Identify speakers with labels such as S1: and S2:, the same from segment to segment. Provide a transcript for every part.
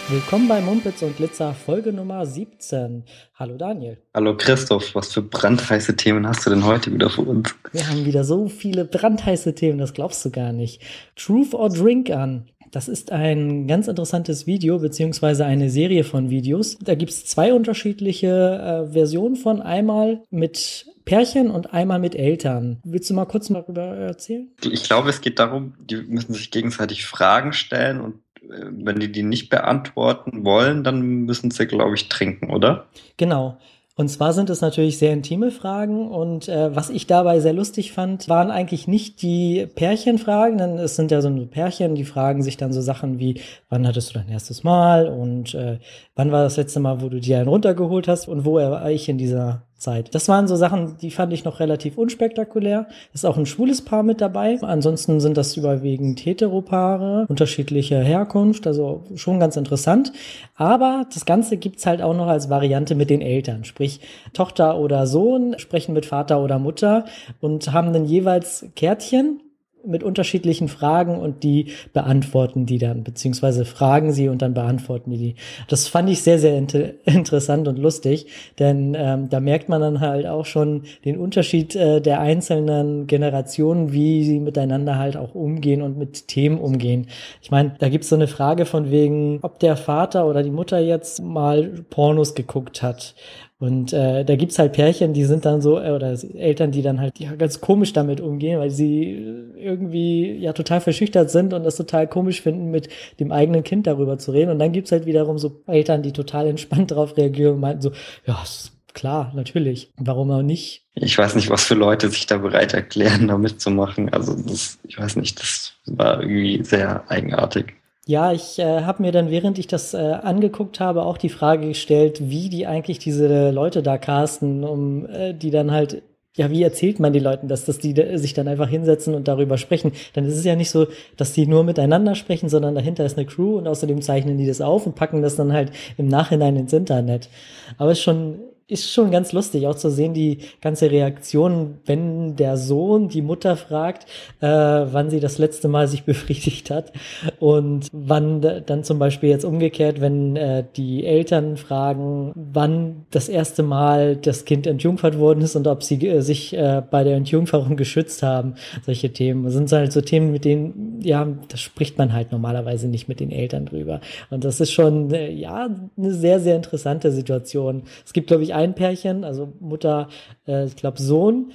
S1: Willkommen bei Mumpitz und Glitzer, Folge Nummer 17. Hallo Daniel.
S2: Hallo Christoph, was für brandheiße Themen hast du denn heute wieder für uns?
S1: Wir haben wieder so viele brandheiße Themen, das glaubst du gar nicht. Truth or Drink an. Das ist ein ganz interessantes Video, beziehungsweise eine Serie von Videos. Da gibt es zwei unterschiedliche Versionen von, einmal mit Pärchen und einmal mit Eltern. Willst du mal kurz darüber erzählen?
S2: Ich glaube, es geht darum, die müssen sich gegenseitig Fragen stellen und wenn die nicht beantworten wollen, dann müssen sie, glaube ich, trinken, oder?
S1: Genau. Und zwar sind es natürlich sehr intime Fragen und was ich dabei sehr lustig fand, waren eigentlich nicht die Pärchenfragen, denn es sind ja so Pärchen, die fragen sich dann so Sachen wie, wann hattest du dein erstes Mal und wann war das letzte Mal, wo du dir einen runtergeholt hast und wo war ich in dieser Zeit. Das waren so Sachen, die fand ich noch relativ unspektakulär. Ist auch ein schwules Paar mit dabei. Ansonsten sind das überwiegend Heteropaare, unterschiedliche Herkunft, also schon ganz interessant. Aber das Ganze gibt's halt auch noch als Variante mit den Eltern. Sprich, Tochter oder Sohn sprechen mit Vater oder Mutter und haben dann jeweils Kärtchen mit unterschiedlichen Fragen und die beantworten die dann, beziehungsweise fragen sie und dann beantworten die. Das fand ich sehr, sehr interessant und lustig, denn da merkt man dann halt auch schon den Unterschied der einzelnen Generationen, wie sie miteinander halt auch umgehen und mit Themen umgehen. Ich meine, da gibt's so eine Frage von wegen, ob der Vater oder die Mutter jetzt mal Pornos geguckt hat. Und da gibt's halt Pärchen, die sind dann so, oder Eltern, die dann halt ja, ganz komisch damit umgehen, weil sie irgendwie ja total verschüchtert sind und das total komisch finden, mit dem eigenen Kind darüber zu reden. Und dann gibt's halt wiederum so Eltern, die total entspannt darauf reagieren und meinten so, ja, ist klar, natürlich. Warum auch nicht?
S2: Ich weiß nicht, was für Leute sich da bereit erklären, da mitzumachen. Also ich weiß nicht, das war irgendwie sehr eigenartig.
S1: Ja, ich habe mir dann, während ich das angeguckt habe, auch die Frage gestellt, wie die eigentlich diese Leute da casten, um die dann halt, ja, wie erzählt man den Leuten das, dass die sich dann einfach hinsetzen und darüber sprechen? Dann ist es ja nicht so, dass die nur miteinander sprechen, sondern dahinter ist eine Crew und außerdem zeichnen die das auf und packen das dann halt im Nachhinein ins Internet. Aber ist schon ganz lustig, auch zu sehen, die ganze Reaktion, wenn der Sohn die Mutter fragt, wann sie das letzte Mal sich befriedigt hat und wann dann zum Beispiel jetzt umgekehrt, wenn die Eltern fragen, wann das erste Mal das Kind entjungfert worden ist und ob sie sich bei der Entjungferung geschützt haben. Solche Themen. Das sind halt so Themen, mit denen, ja, das spricht man halt normalerweise nicht mit den Eltern drüber. Und das ist schon, ja, eine sehr, sehr interessante Situation. Es gibt, glaube ich, ein Pärchen, also Mutter, ich glaube Sohn,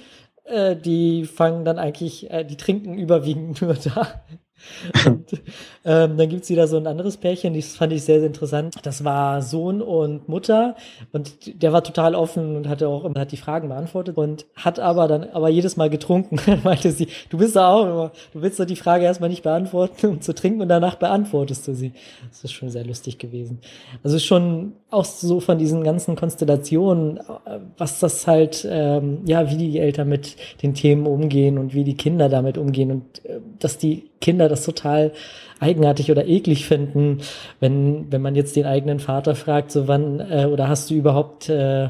S1: die fangen dann eigentlich, die trinken überwiegend nur da. Und dann gibt's wieder so ein anderes Pärchen, das fand ich sehr, sehr interessant. Das war Sohn und Mutter und der war total offen und hat die Fragen beantwortet und hat aber jedes Mal getrunken. Dann meinte sie, du bist da auch immer, du willst doch die Frage erstmal nicht beantworten, um zu trinken und danach beantwortest du sie. Das ist schon sehr lustig gewesen. Also schon auch so von diesen ganzen Konstellationen, was das halt, ja, wie die Eltern mit den Themen umgehen und wie die Kinder damit umgehen und dass die Kinder das total eigenartig oder eklig finden, wenn man jetzt den eigenen Vater fragt, so wann oder hast du überhaupt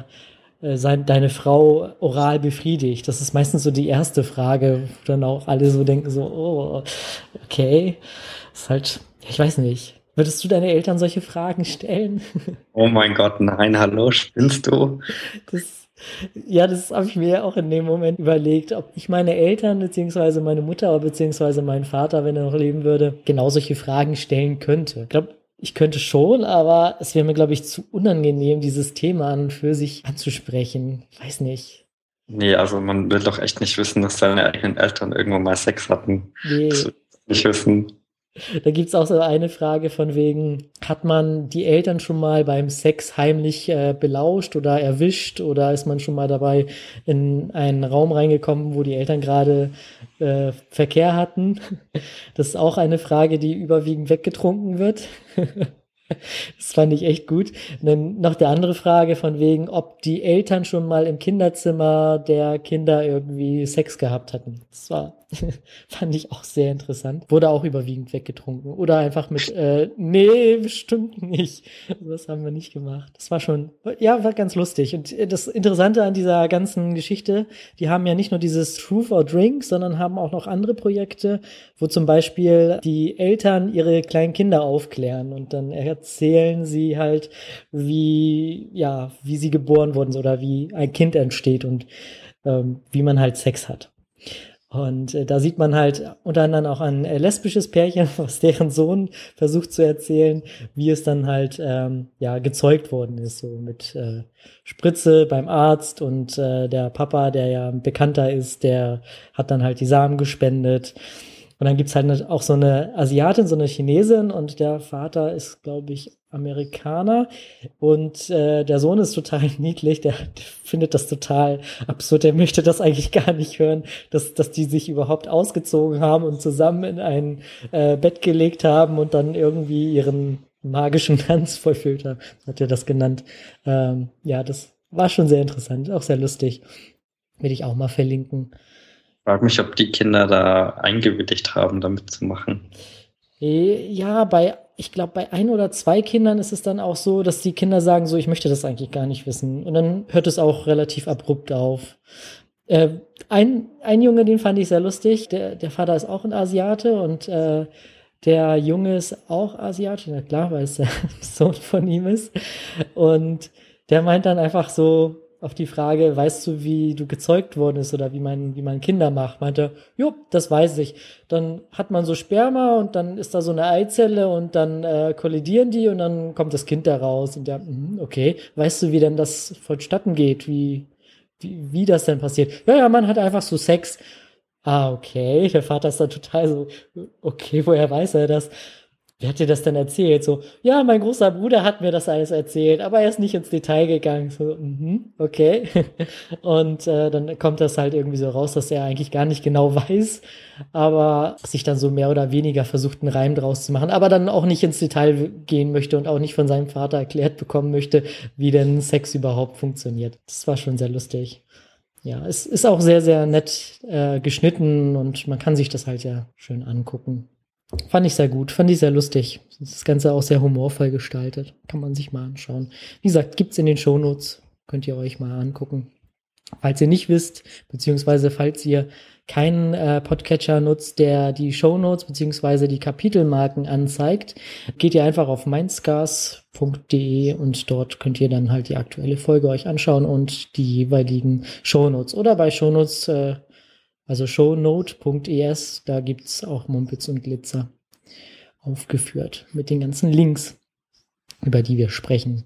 S1: deine Frau oral befriedigt? Das ist meistens so die erste Frage, wo dann auch alle so denken so, oh, okay, ist halt, ich weiß nicht. Würdest du deine Eltern solche Fragen stellen?
S2: Oh mein Gott, nein, hallo, spinnst du?
S1: Das, ja, das habe ich mir auch in dem Moment überlegt, ob ich meine Eltern beziehungsweise meine Mutter beziehungsweise meinen Vater, wenn er noch leben würde, genau solche Fragen stellen könnte. Ich glaube, ich könnte schon, aber es wäre mir, glaube ich, zu unangenehm, dieses Thema an und für sich anzusprechen. Weiß nicht.
S2: Nee, also man will doch echt nicht wissen, dass seine eigenen Eltern irgendwann mal Sex hatten. Das
S1: Nee.
S2: will ich nicht wissen.
S1: Da gibt's auch so eine Frage von wegen, hat man die Eltern schon mal beim Sex heimlich belauscht oder erwischt oder ist man schon mal dabei in einen Raum reingekommen, wo die Eltern gerade Verkehr hatten? Das ist auch eine Frage, die überwiegend weggetrunken wird. Das fand ich echt gut. Und dann noch der andere Frage von wegen, ob die Eltern schon mal im Kinderzimmer der Kinder irgendwie Sex gehabt hatten. Das war fand ich auch sehr interessant. Wurde auch überwiegend weggetrunken. Oder einfach mit, nee, bestimmt nicht. Das haben wir nicht gemacht. Das war schon, ja, war ganz lustig. Und das Interessante an dieser ganzen Geschichte, die haben ja nicht nur dieses Truth or Drink, sondern haben auch noch andere Projekte, wo zum Beispiel die Eltern ihre kleinen Kinder aufklären und dann erzählen sie halt, wie sie geboren wurden oder wie ein Kind entsteht und wie man halt Sex hat. Und da sieht man halt unter anderem auch ein lesbisches Pärchen, was deren Sohn versucht zu erzählen, wie es dann halt gezeugt worden ist, so mit Spritze beim Arzt und der Papa, der ja bekannter ist, der hat dann halt die Samen gespendet. Und dann gibt's halt auch so eine Asiatin, so eine Chinesin und der Vater ist, glaube ich, Amerikaner und der Sohn ist total niedlich, der findet das total absurd, der möchte das eigentlich gar nicht hören, dass die sich überhaupt ausgezogen haben und zusammen in ein Bett gelegt haben und dann irgendwie ihren magischen Tanz vollführt haben, hat er das genannt. Das war schon sehr interessant, auch sehr lustig. Will ich auch mal verlinken.
S2: Ich frage mich, ob die Kinder da eingewilligt haben, damit zu machen.
S1: Ja, ich glaube, bei 1 oder 2 Kindern ist es dann auch so, dass die Kinder sagen so, ich möchte das eigentlich gar nicht wissen. Und dann hört es auch relativ abrupt auf. Ein Junge, den fand ich sehr lustig. Der Vater ist auch ein Asiate und der Junge ist auch Asiate. Na klar, weil es der Sohn von ihm ist. Und der meint dann einfach so auf die Frage, weißt du, wie du gezeugt worden ist oder wie man Kinder macht, meinte, jo, das weiß ich. Dann hat man so Sperma und dann ist da so eine Eizelle und dann kollidieren die und dann kommt das Kind da raus. Und der, okay, weißt du, wie denn das vonstatten geht, wie das denn passiert? Ja, man hat einfach so Sex. Ah, okay, der Vater ist dann total so, okay, woher weiß er das? Wer hat dir das denn erzählt? So, ja, mein großer Bruder hat mir das alles erzählt, aber er ist nicht ins Detail gegangen. So, okay. Und dann kommt das halt irgendwie so raus, dass er eigentlich gar nicht genau weiß, aber sich dann so mehr oder weniger versucht, einen Reim draus zu machen, aber dann auch nicht ins Detail gehen möchte und auch nicht von seinem Vater erklärt bekommen möchte, wie denn Sex überhaupt funktioniert. Das war schon sehr lustig. Ja, es ist auch sehr, sehr nett geschnitten und man kann sich das halt ja schön angucken. Fand ich sehr gut, fand ich sehr lustig. Das Ganze auch sehr humorvoll gestaltet. Kann man sich mal anschauen. Wie gesagt, gibt's in den Shownotes. Könnt ihr euch mal angucken. Falls ihr nicht wisst, beziehungsweise falls ihr keinen Podcatcher nutzt, der die Shownotes beziehungsweise die Kapitelmarken anzeigt, geht ihr einfach auf mindscars.de und dort könnt ihr dann halt die aktuelle Folge euch anschauen und die jeweiligen Shownotes. Oder bei Shownotes also shownote.es, da gibt's auch Mumpitz und Glitzer aufgeführt mit den ganzen Links, über die wir sprechen.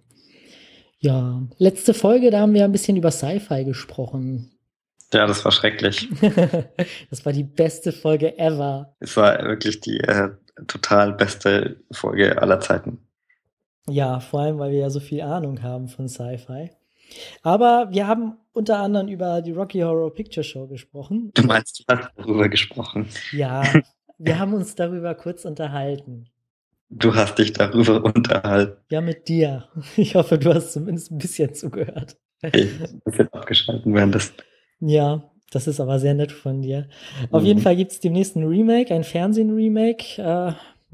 S1: Ja, letzte Folge, da haben wir ein bisschen über Sci-Fi gesprochen.
S2: Ja, das war schrecklich.
S1: Das war die beste Folge ever.
S2: Es war wirklich die total beste Folge aller Zeiten.
S1: Ja, vor allem, weil wir ja so viel Ahnung haben von Sci-Fi. Aber wir haben unter anderem über die Rocky Horror Picture Show gesprochen.
S2: Du meinst, du hast darüber gesprochen?
S1: Ja, wir haben uns darüber kurz unterhalten.
S2: Du hast dich darüber unterhalten?
S1: Ja, mit dir. Ich hoffe, du hast zumindest ein bisschen zugehört.
S2: Okay, ein bisschen abgeschalten währenddessen.
S1: Ja, das ist aber sehr nett von dir. Auf jeden Fall gibt es demnächst ein Remake, ein Fernsehen-Remake.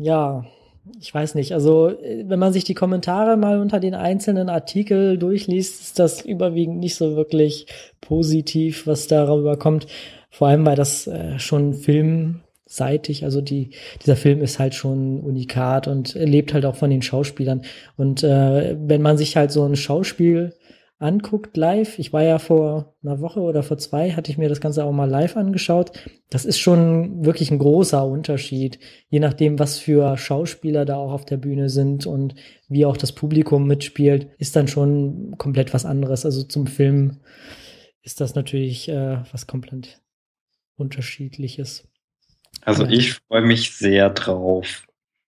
S1: Ich weiß nicht, also wenn man sich die Kommentare mal unter den einzelnen Artikel durchliest, ist das überwiegend nicht so wirklich positiv, was darüber kommt. Vor allem, weil das schon filmseitig, also dieser Film ist halt schon unikat und lebt halt auch von den Schauspielern. Und wenn man sich halt so ein Schauspiel anguckt live, ich war ja vor einer Woche oder vor 2, hatte ich mir das Ganze auch mal live angeschaut. Das ist schon wirklich ein großer Unterschied, je nachdem, was für Schauspieler da auch auf der Bühne sind und wie auch das Publikum mitspielt, ist dann schon komplett was anderes. Also zum Film ist das natürlich was komplett Unterschiedliches.
S2: Also ich freue mich sehr drauf.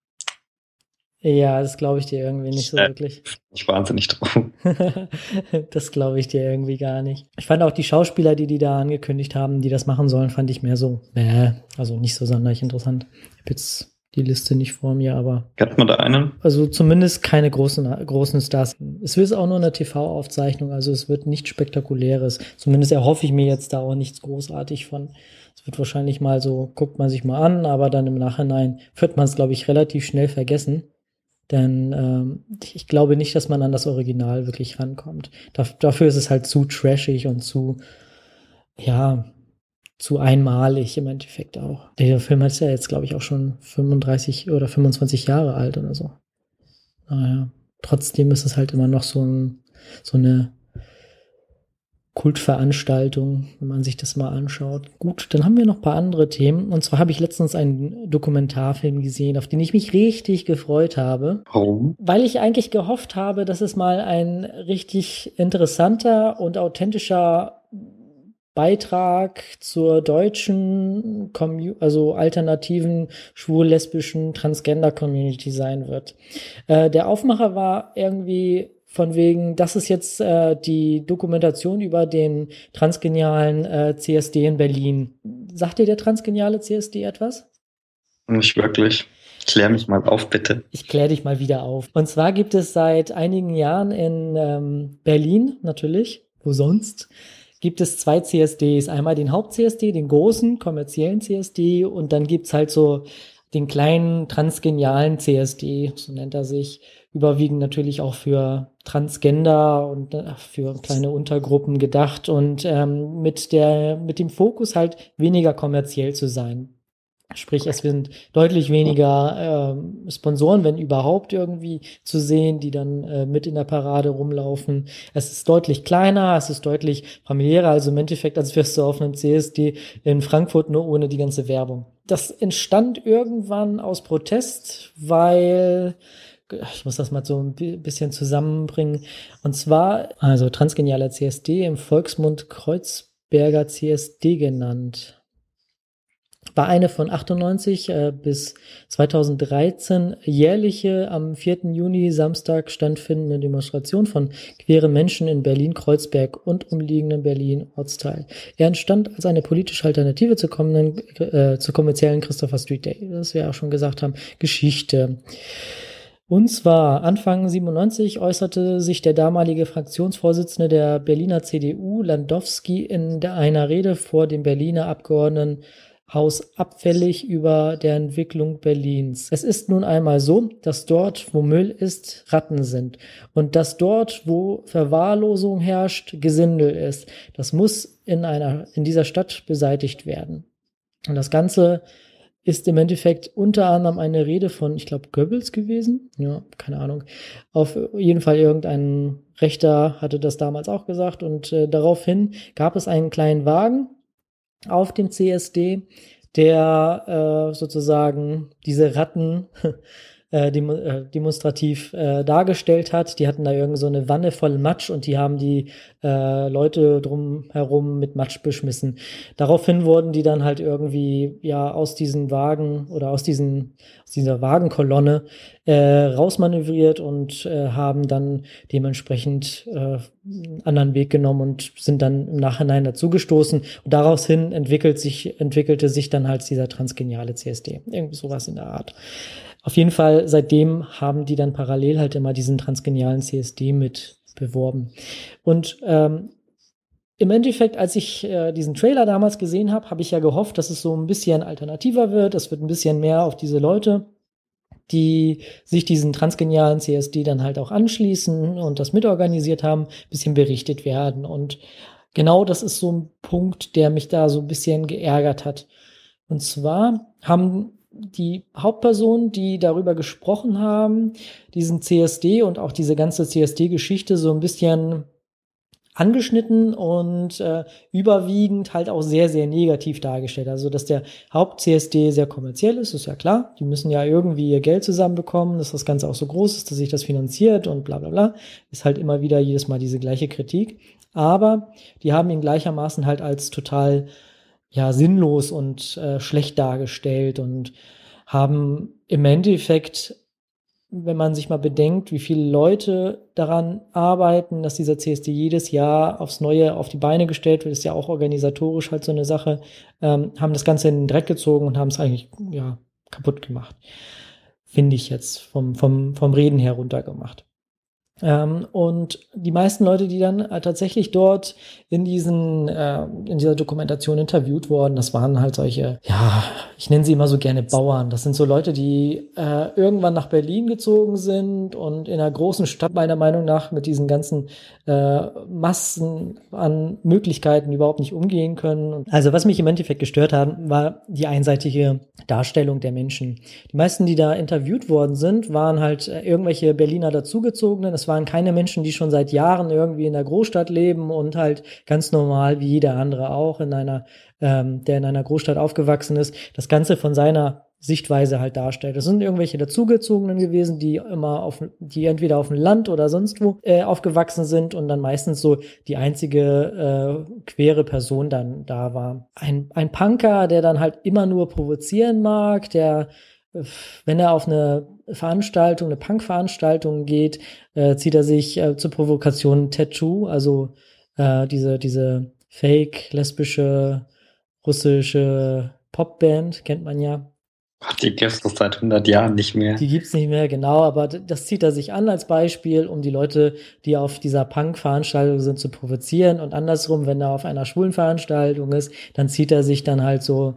S1: Ja, das glaube ich dir irgendwie nicht so wirklich.
S2: Ich wahnsinnig drauf.
S1: Das glaube ich dir irgendwie gar nicht. Ich fand auch die Schauspieler, die da angekündigt haben, die das machen sollen, fand ich mehr so, also nicht so sonderlich interessant. Ich habe jetzt die Liste nicht vor mir, aber...
S2: Kennt man da einen?
S1: Also zumindest keine großen Stars. Es wird auch nur eine TV-Aufzeichnung, also es wird nichts Spektakuläres. Zumindest erhoffe ich mir jetzt da auch nichts großartig von. Es wird wahrscheinlich mal so, guckt man sich mal an, aber dann im Nachhinein wird man es, glaube ich, relativ schnell vergessen. Denn ich glaube nicht, dass man an das Original wirklich rankommt. Dafür ist es halt zu trashig und zu einmalig im Endeffekt auch. Der Film ist ja jetzt, glaube ich, auch schon 35 oder 25 Jahre alt oder so. Naja, trotzdem ist es halt immer noch so eine Kultveranstaltung, wenn man sich das mal anschaut. Gut, dann haben wir noch ein paar andere Themen. Und zwar habe ich letztens einen Dokumentarfilm gesehen, auf den ich mich richtig gefreut habe.
S2: Warum?
S1: Weil ich eigentlich gehofft habe, dass es mal ein richtig interessanter und authentischer Beitrag zur deutschen, also alternativen, schwul-lesbischen Transgender-Community sein wird. Der Aufmacher war irgendwie von wegen, das ist jetzt die Dokumentation über den transgenialen CSD in Berlin. Sagt dir der transgeniale CSD etwas?
S2: Nicht wirklich. Klär mich mal auf, bitte.
S1: Ich kläre dich mal wieder auf. Und zwar gibt es seit einigen Jahren in Berlin natürlich, wo sonst, gibt es 2 CSDs. Einmal den Haupt-CSD, den großen kommerziellen CSD, und dann gibt's halt so den kleinen transgenialen CSD, so nennt er sich, überwiegend natürlich auch für Transgender und für kleine Untergruppen gedacht und mit dem Fokus halt weniger kommerziell zu sein. Sprich, es sind deutlich weniger Sponsoren, wenn überhaupt irgendwie zu sehen, die dann mit in der Parade rumlaufen. Es ist deutlich kleiner, es ist deutlich familiärer, also im Endeffekt, als wärst du auf einem CSD in Frankfurt, nur ohne die ganze Werbung. Das entstand irgendwann aus Protest, weil, ich muss das mal so ein bisschen zusammenbringen, und zwar, also transgenialer CSD, im Volksmund Kreuzberger CSD genannt. War eine von 98 bis 2013 jährliche am 4. Juni Samstag stattfindende Demonstration von queeren Menschen in Berlin-Kreuzberg und umliegenden Berlin-Ortsteil. Er entstand als eine politische Alternative zur kommerziellen Christopher Street Day, das wir auch schon gesagt haben, Geschichte. Und zwar Anfang 97 äußerte sich der damalige Fraktionsvorsitzende der Berliner CDU, Landowski, in einer Rede vor dem Berliner Abgeordnetenhaus abfällig über der Entwicklung Berlins. Es ist nun einmal so, dass dort, wo Müll ist, Ratten sind. Und dass dort, wo Verwahrlosung herrscht, Gesindel ist. Das muss in dieser Stadt beseitigt werden. Und das Ganze ist im Endeffekt unter anderem eine Rede von, ich glaube, Goebbels gewesen. Ja, keine Ahnung. Auf jeden Fall irgendein Rechter hatte das damals auch gesagt. Und daraufhin gab es einen kleinen Wagen auf dem CSD, der sozusagen diese Ratten demonstrativ dargestellt hat. Die hatten da irgend so eine Wanne voll Matsch und die haben die Leute drumherum mit Matsch beschmissen. Daraufhin wurden die dann halt irgendwie aus diesen Wagen oder aus dieser Wagenkolonne rausmanövriert und haben dann dementsprechend einen anderen Weg genommen und sind dann im Nachhinein dazugestoßen. Und daraus hin entwickelte sich dann halt dieser transgeniale CSD. Irgendwie sowas in der Art. Auf jeden Fall, seitdem haben die dann parallel halt immer diesen transgenialen CSD mit beworben. Und im Endeffekt, als ich diesen Trailer damals gesehen habe, habe ich ja gehofft, dass es so ein bisschen alternativer wird. Es wird ein bisschen mehr auf diese Leute, die sich diesen transgenialen CSD dann halt auch anschließen und das mitorganisiert haben, ein bisschen berichtet werden. Und genau das ist so ein Punkt, der mich da so ein bisschen geärgert hat. Und zwar haben die Hauptpersonen, die darüber gesprochen haben, diesen CSD und auch diese ganze CSD-Geschichte so ein bisschen angeschnitten und überwiegend halt auch sehr, sehr negativ dargestellt. Also, dass der Haupt-CSD sehr kommerziell ist ja klar. Die müssen ja irgendwie ihr Geld zusammenbekommen, dass das Ganze auch so groß ist, dass sich das finanziert und bla bla bla. Ist halt immer wieder jedes Mal diese gleiche Kritik. Aber die haben ihn gleichermaßen halt als total sinnlos und schlecht dargestellt und haben im Endeffekt, wenn man sich mal bedenkt, wie viele Leute daran arbeiten, dass dieser CSD jedes Jahr aufs Neue auf die Beine gestellt wird, ist ja auch organisatorisch halt so eine Sache, haben das Ganze in den Dreck gezogen und haben es eigentlich kaputt gemacht. Finde ich jetzt vom Reden her runtergemacht. Und die meisten Leute, die dann tatsächlich dort in dieser Dokumentation interviewt wurden, das waren halt solche, ja, ich nenne sie immer so gerne Bauern. Das sind so Leute, die irgendwann nach Berlin gezogen sind und in einer großen Stadt meiner Meinung nach mit diesen ganzen Massen an Möglichkeiten überhaupt nicht umgehen können. Also was mich im Endeffekt gestört hat, war die einseitige Darstellung der Menschen. Die meisten, die da interviewt worden sind, waren halt irgendwelche Berliner Dazugezogenen. Es waren keine Menschen, die schon seit Jahren irgendwie in der Großstadt leben und halt ganz normal wie jeder andere auch der in einer Großstadt aufgewachsen ist, das Ganze von seiner Sichtweise halt darstellt. Das sind irgendwelche Dazugezogenen gewesen, die entweder auf dem Land oder sonst wo aufgewachsen sind und dann meistens so die einzige queere Person dann da war. Ein Punker, der dann halt immer nur provozieren mag, der, wenn er auf eine Punk-Veranstaltung geht, zieht er sich zur Provokation ein Tattoo, also diese fake-lesbische russische Popband, kennt man ja.
S2: Die gibt es seit 100 Jahren nicht mehr.
S1: Die gibt's nicht mehr, genau, aber das zieht er sich an als Beispiel, um die Leute, die auf dieser Punk-Veranstaltung sind, zu provozieren. Und andersrum, wenn er auf einer schwulen Veranstaltung ist, dann zieht er sich dann halt so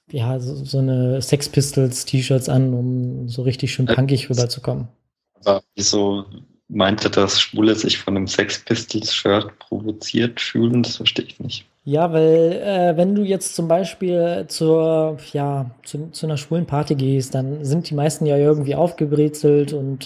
S1: eine Sex Pistols T-Shirts an, um so richtig schön punkig rüberzukommen.
S2: Aber wieso meinte das Schwule sich von einem Sex Pistols Shirt provoziert fühlen? Das verstehe ich nicht.
S1: Ja, weil wenn du jetzt zum Beispiel zu einer schwulen Party gehst, dann sind die meisten ja irgendwie aufgebrezelt und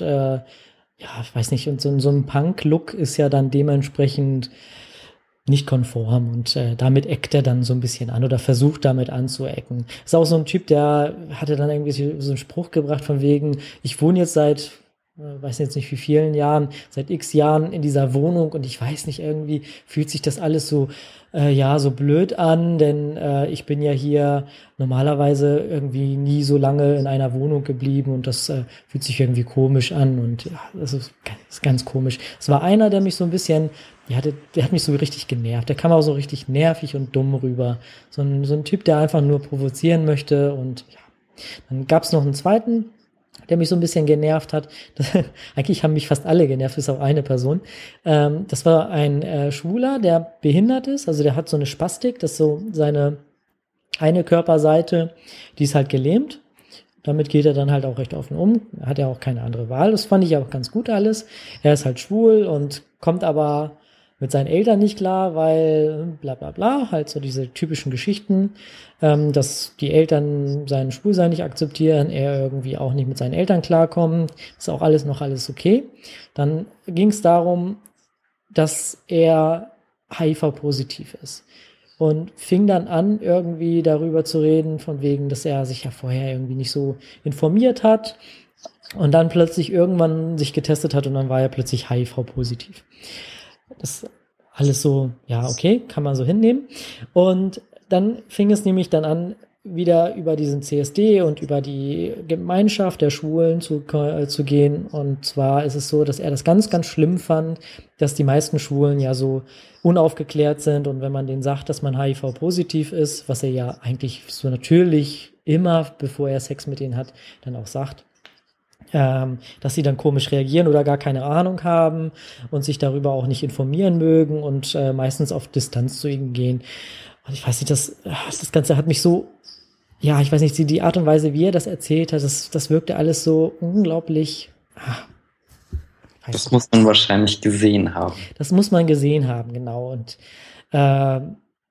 S1: ich weiß nicht, und so ein Punk-Look ist ja dann dementsprechend nicht konform und damit eckt er dann so ein bisschen an oder versucht damit anzuecken. Ist auch so ein Typ, der hatte dann irgendwie so einen Spruch gebracht von wegen, ich wohne jetzt seit weiß jetzt nicht wie vielen Jahren, seit x Jahren in dieser Wohnung und ich weiß nicht, irgendwie fühlt sich das alles so so blöd an, denn ich bin ja hier normalerweise irgendwie nie so lange in einer Wohnung geblieben und das fühlt sich irgendwie komisch an und ja, das ist ganz komisch. Es war einer, der mich so ein bisschen, der hat mich so richtig genervt. Der kam auch so richtig nervig und dumm rüber. So ein Typ, der einfach nur provozieren möchte und ja. Dann gab's noch einen zweiten, der mich so ein bisschen genervt hat. Eigentlich haben mich fast alle genervt, bis auf eine Person. Das war ein Schwuler, der behindert ist, also der hat so eine Spastik, das ist so seine eine Körperseite, die ist halt gelähmt. Damit geht er dann halt auch recht offen um. Er hat ja auch keine andere Wahl. Das fand ich auch ganz gut alles. Er ist halt schwul und kommt aber mit seinen Eltern nicht klar, weil bla bla bla, halt so diese typischen Geschichten, dass die Eltern seinen Schwulsein nicht akzeptieren, er irgendwie auch nicht mit seinen Eltern klarkommt, ist auch alles okay. Dann ging es darum, dass er HIV-positiv ist und fing dann an, irgendwie darüber zu reden, von wegen, dass er sich ja vorher irgendwie nicht so informiert hat und dann plötzlich irgendwann sich getestet hat und dann war er plötzlich HIV-positiv. Das alles so, ja, okay, kann man so hinnehmen. Und dann fing es nämlich dann an, wieder über diesen CSD und über die Gemeinschaft der Schwulen zu gehen. Und zwar ist es so, dass er das ganz, ganz schlimm fand, dass die meisten Schwulen ja so unaufgeklärt sind. Und wenn man denen sagt, dass man HIV-positiv ist, was er ja eigentlich so natürlich immer, bevor er Sex mit ihnen hat, dann auch sagt, dass sie dann komisch reagieren oder gar keine Ahnung haben und sich darüber auch nicht informieren mögen und meistens auf Distanz zu ihnen gehen. Und ich weiß nicht, das Ganze hat mich so, ja, ich weiß nicht, die Art und Weise, wie er das erzählt hat, das wirkte alles so unglaublich.
S2: Das muss man wahrscheinlich gesehen haben.
S1: Das muss man gesehen haben, genau. Und dann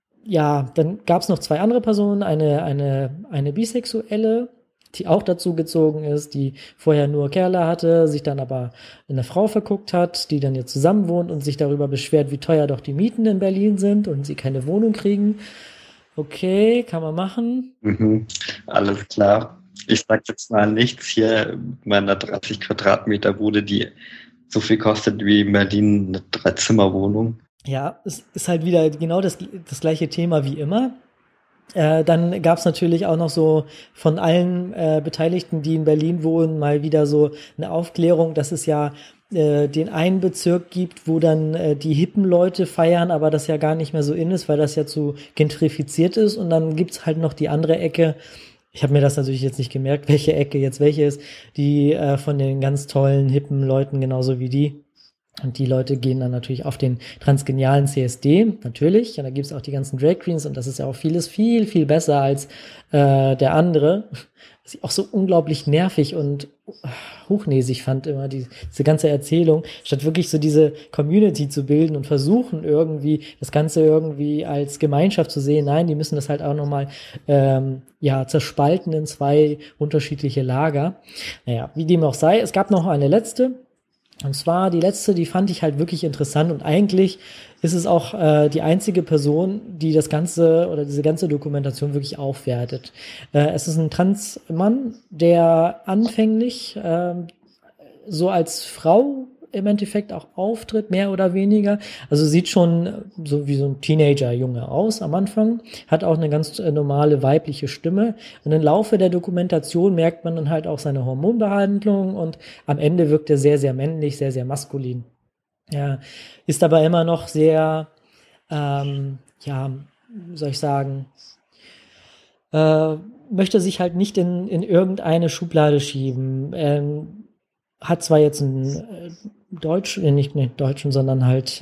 S1: gab es noch zwei andere Personen, eine Bisexuelle, die auch dazu gezogen ist, die vorher nur Kerle hatte, sich dann aber in eine Frau verguckt hat, die dann jetzt zusammen wohnt und sich darüber beschwert, wie teuer doch die Mieten in Berlin sind und sie keine Wohnung kriegen. Okay, kann man machen.
S2: Alles klar. Ich sag jetzt mal nichts. Hier in meiner 30 Quadratmeter Bude, die so viel kostet wie in Berlin eine 3-Zimmer-Wohnung.
S1: Ja, es ist halt wieder genau das gleiche Thema wie immer. Dann gab es natürlich auch noch so von allen Beteiligten, die in Berlin wohnen, mal wieder so eine Aufklärung, dass es ja den einen Bezirk gibt, wo dann die hippen Leute feiern, aber das ja gar nicht mehr so in ist, weil das ja zu gentrifiziert ist. Und dann gibt's halt noch die andere Ecke. Ich habe mir das natürlich jetzt nicht gemerkt, welche Ecke jetzt welche ist, die von den ganz tollen hippen Leuten genauso wie die. Und die Leute gehen dann natürlich auf den transgenialen CSD, natürlich. Und da gibt es auch die ganzen Drag Queens und das ist ja auch vieles viel, viel besser als der andere. Was ich auch so unglaublich nervig und hochnäsig fand immer, diese ganze Erzählung, statt wirklich so diese Community zu bilden und versuchen irgendwie das Ganze irgendwie als Gemeinschaft zu sehen. Nein, die müssen das halt auch nochmal zerspalten in zwei unterschiedliche Lager. Naja, wie dem auch sei, es gab noch eine letzte. Und zwar die letzte, die fand ich halt wirklich interessant und eigentlich ist es auch die einzige Person, die das Ganze oder diese ganze Dokumentation wirklich aufwertet. Es ist ein Transmann, der anfänglich so als Frau im Endeffekt auch auftritt, mehr oder weniger. Also sieht schon so wie so ein Teenager-Junge aus am Anfang, hat auch eine ganz normale weibliche Stimme. Und im Laufe der Dokumentation merkt man dann halt auch seine Hormonbehandlung und am Ende wirkt er sehr, sehr männlich, sehr, sehr maskulin. Ja, ist aber immer noch sehr, wie soll ich sagen, möchte sich halt nicht in irgendeine Schublade schieben. Hat zwar jetzt einen Deutschen, sondern halt,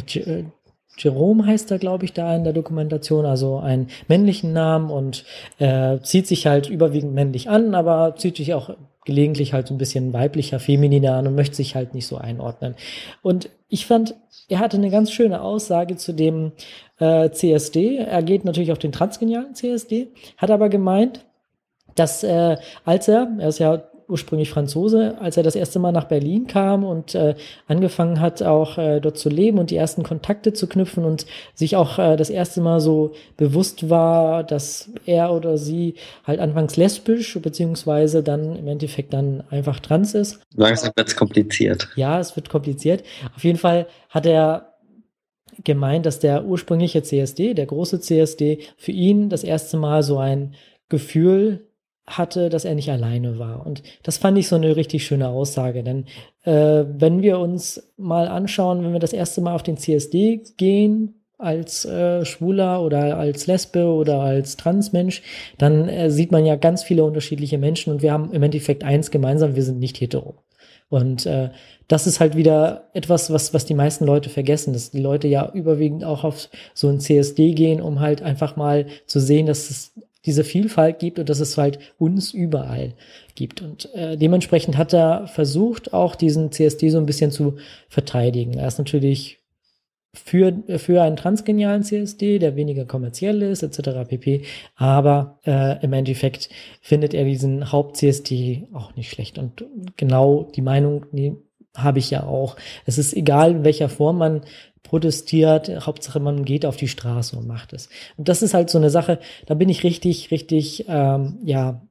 S1: Jerome heißt er, glaube ich, da in der Dokumentation, also einen männlichen Namen und zieht sich halt überwiegend männlich an, aber zieht sich auch gelegentlich halt so ein bisschen weiblicher, femininer an und möchte sich halt nicht so einordnen. Und ich fand, er hatte eine ganz schöne Aussage zu dem CSD. Er geht natürlich auf den transgenialen CSD, hat aber gemeint, dass er ist ja ursprünglich Franzose, als er das erste Mal nach Berlin kam und angefangen hat, auch dort zu leben und die ersten Kontakte zu knüpfen und sich auch das erste Mal so bewusst war, dass er oder sie halt anfangs lesbisch beziehungsweise dann im Endeffekt dann einfach trans ist.
S2: Langsam wird es kompliziert.
S1: Ja, es wird kompliziert. Auf jeden Fall hat er gemeint, dass der ursprüngliche CSD, der große CSD, für ihn das erste Mal so ein Gefühl hatte, dass er nicht alleine war. Und das fand ich so eine richtig schöne Aussage, denn wenn wir uns mal anschauen, wenn wir das erste Mal auf den CSD gehen, als Schwuler oder als Lesbe oder als Transmensch, dann sieht man ja ganz viele unterschiedliche Menschen und wir haben im Endeffekt eins gemeinsam, wir sind nicht hetero. Und das ist halt wieder etwas, was die meisten Leute vergessen, dass die Leute ja überwiegend auch auf so ein CSD gehen, um halt einfach mal zu sehen, dass es diese Vielfalt gibt und dass es halt uns überall gibt. Und dementsprechend hat er versucht, auch diesen CSD so ein bisschen zu verteidigen. Er ist natürlich für einen transgenialen CSD, der weniger kommerziell ist, etc. pp. Aber im Endeffekt findet er diesen Haupt-CSD auch nicht schlecht. Und genau die Meinung habe ich ja auch. Es ist egal, in welcher Form man protestiert, Hauptsache man geht auf die Straße und macht es. Und das ist halt so eine Sache, da bin ich richtig, ich habe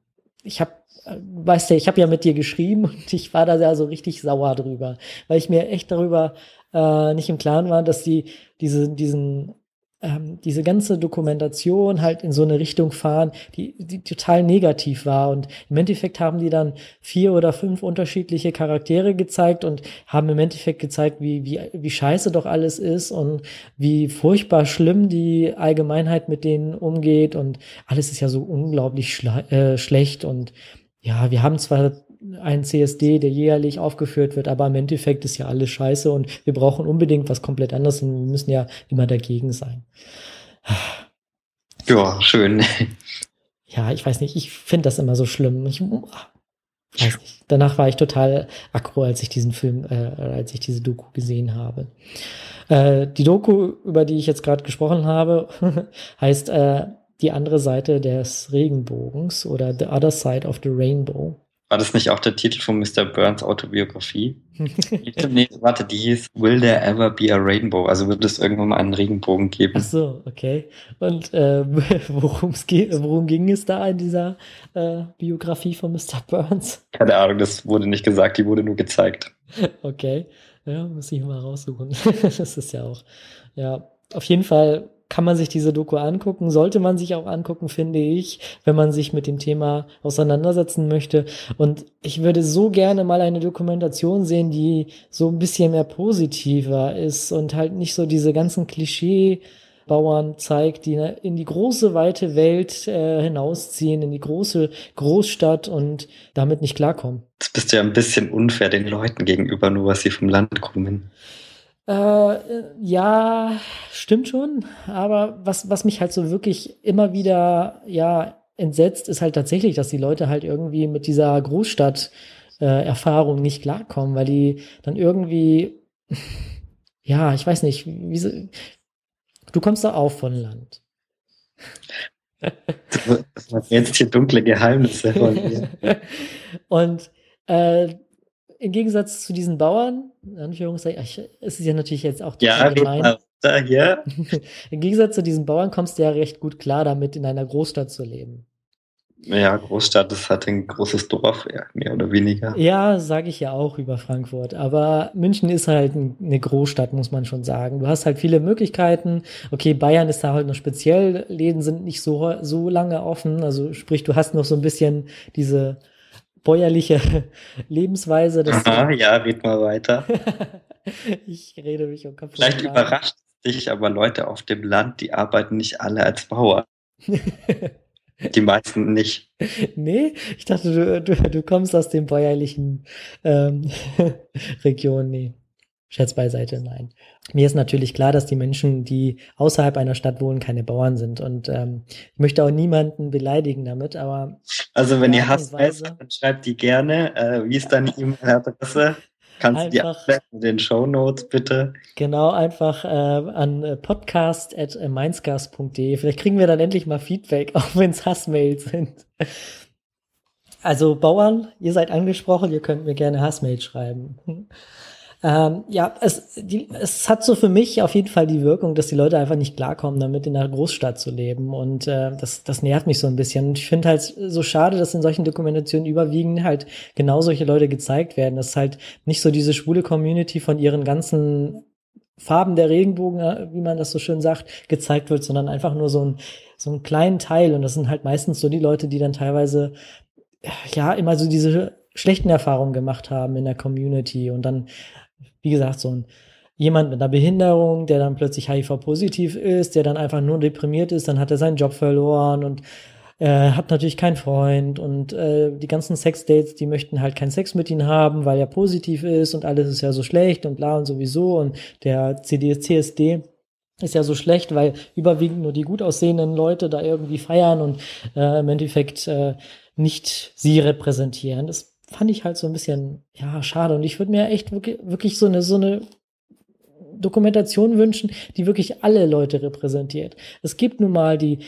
S1: ich habe ja mit dir geschrieben und ich war da ja so richtig sauer drüber, weil ich mir echt darüber nicht im Klaren war, dass diese ganze Dokumentation halt in so eine Richtung fahren, die total negativ war. Und im Endeffekt haben die dann 4 oder 5 unterschiedliche Charaktere gezeigt und haben im Endeffekt gezeigt, wie scheiße doch alles ist und wie furchtbar schlimm die Allgemeinheit mit denen umgeht. Und alles ist ja so unglaublich schlecht. Und ja, wir haben zwar einen CSD, der jährlich aufgeführt wird, aber im Endeffekt ist ja alles scheiße und wir brauchen unbedingt was komplett anderes und wir müssen ja immer dagegen sein.
S2: Ja, schön.
S1: Ja, ich weiß nicht, ich finde das immer so schlimm. Ich weiß nicht. Danach war ich total aggro, als ich diesen Film, als ich diese Doku gesehen habe. Die Doku, über die ich jetzt gerade gesprochen habe, heißt Die andere Seite des Regenbogens oder The Other Side of the Rainbow.
S2: War das nicht auch der Titel von Mr. Burns Autobiografie? Nee, warte, die hieß Will There Ever Be a Rainbow? Also wird es irgendwann mal einen Regenbogen geben?
S1: Ach so, okay. Und worum ging es da in dieser Biografie von Mr. Burns?
S2: Keine Ahnung, das wurde nicht gesagt, die wurde nur gezeigt.
S1: Okay, ja, muss ich mal raussuchen. Das ist ja auch, ja, auf jeden Fall kann man sich diese Doku angucken, sollte man sich auch angucken, finde ich, wenn man sich mit dem Thema auseinandersetzen möchte. Und ich würde so gerne mal eine Dokumentation sehen, die so ein bisschen mehr positiver ist und halt nicht so diese ganzen Klischee Bauern zeigt, die in die große, weite Welt hinausziehen, in die große Großstadt und damit nicht klarkommen.
S2: Das bist du ja ein bisschen unfair den Leuten gegenüber, nur was sie vom Land kommen.
S1: Ja, stimmt schon. Aber was mich halt so wirklich immer wieder, ja, entsetzt, ist halt tatsächlich, dass die Leute halt irgendwie mit dieser Großstadt Erfahrung nicht klarkommen, weil die dann irgendwie, ja, ich weiß nicht, du kommst da auch von Land.
S2: Das waren jetzt hier dunkle Geheimnisse von mir.
S1: Und im Gegensatz zu diesen Bauern, in Anführungszeichen, es ist ja natürlich jetzt auch
S2: Ja,
S1: gemein.
S2: Ja.
S1: Im Gegensatz zu diesen Bauern kommst du ja recht gut klar damit, in einer Großstadt zu leben.
S2: Ja, Großstadt ist halt ein großes Dorf, ja, mehr oder weniger.
S1: Ja, sage ich ja auch über Frankfurt. Aber München ist halt eine Großstadt, muss man schon sagen. Du hast halt viele Möglichkeiten. Okay, Bayern ist da halt noch speziell. Läden sind nicht so lange offen. Also sprich, du hast noch so ein bisschen diese bäuerliche Lebensweise.
S2: Aha, ja, red mal weiter.
S1: Ich rede mich um Kopf und
S2: Vielleicht
S1: Kragen.
S2: überrascht dich, aber Leute auf dem Land, die arbeiten nicht alle als Bauer. Die meisten nicht.
S1: Nee, ich dachte, du kommst aus den bäuerlichen Regionen. Nee, Scherz beiseite, nein. Mir ist natürlich klar, dass die Menschen, die außerhalb einer Stadt wohnen, keine Bauern sind. Und ich möchte auch niemanden beleidigen damit, aber
S2: Also wenn
S1: die
S2: ihr
S1: Art und
S2: Hass
S1: Weise-
S2: habt, dann schreibt die gerne. Wie ist deine E-Mail-Adresse? Kannst du die
S1: Einfach-
S2: abblenden in den Shownotes, bitte?
S1: genau einfach an podcast@mainzcast.de. Vielleicht kriegen wir dann endlich mal Feedback, auch wenn es Hassmails sind. Also Bauern, ihr seid angesprochen, ihr könnt mir gerne Hassmails schreiben. Ja, es hat so für mich auf jeden Fall die Wirkung, dass die Leute einfach nicht klarkommen, damit in einer Großstadt zu leben. Und das nervt mich so ein bisschen. Und ich finde halt so schade, dass in solchen Dokumentationen überwiegend halt genau solche Leute gezeigt werden. Dass halt nicht so diese schwule Community von ihren ganzen Farben der Regenbogen, wie man das so schön sagt, gezeigt wird, sondern einfach nur so einen kleinen Teil. Und das sind halt meistens so die Leute, die dann teilweise ja immer so diese schlechten Erfahrungen gemacht haben in der Community und dann, wie gesagt, jemand mit einer Behinderung, der dann plötzlich HIV-positiv ist, der dann einfach nur deprimiert ist, dann hat er seinen Job verloren und hat natürlich keinen Freund und die ganzen Sexdates, die möchten halt keinen Sex mit ihm haben, weil er positiv ist und alles ist ja so schlecht und bla und sowieso und der CSD ist ja so schlecht, weil überwiegend nur die gut aussehenden Leute da irgendwie feiern und im Endeffekt nicht sie repräsentieren. Das fand ich halt so ein bisschen, ja, schade. Und ich würde mir echt wirklich so eine Dokumentation wünschen, die wirklich alle Leute repräsentiert. Es gibt nun mal die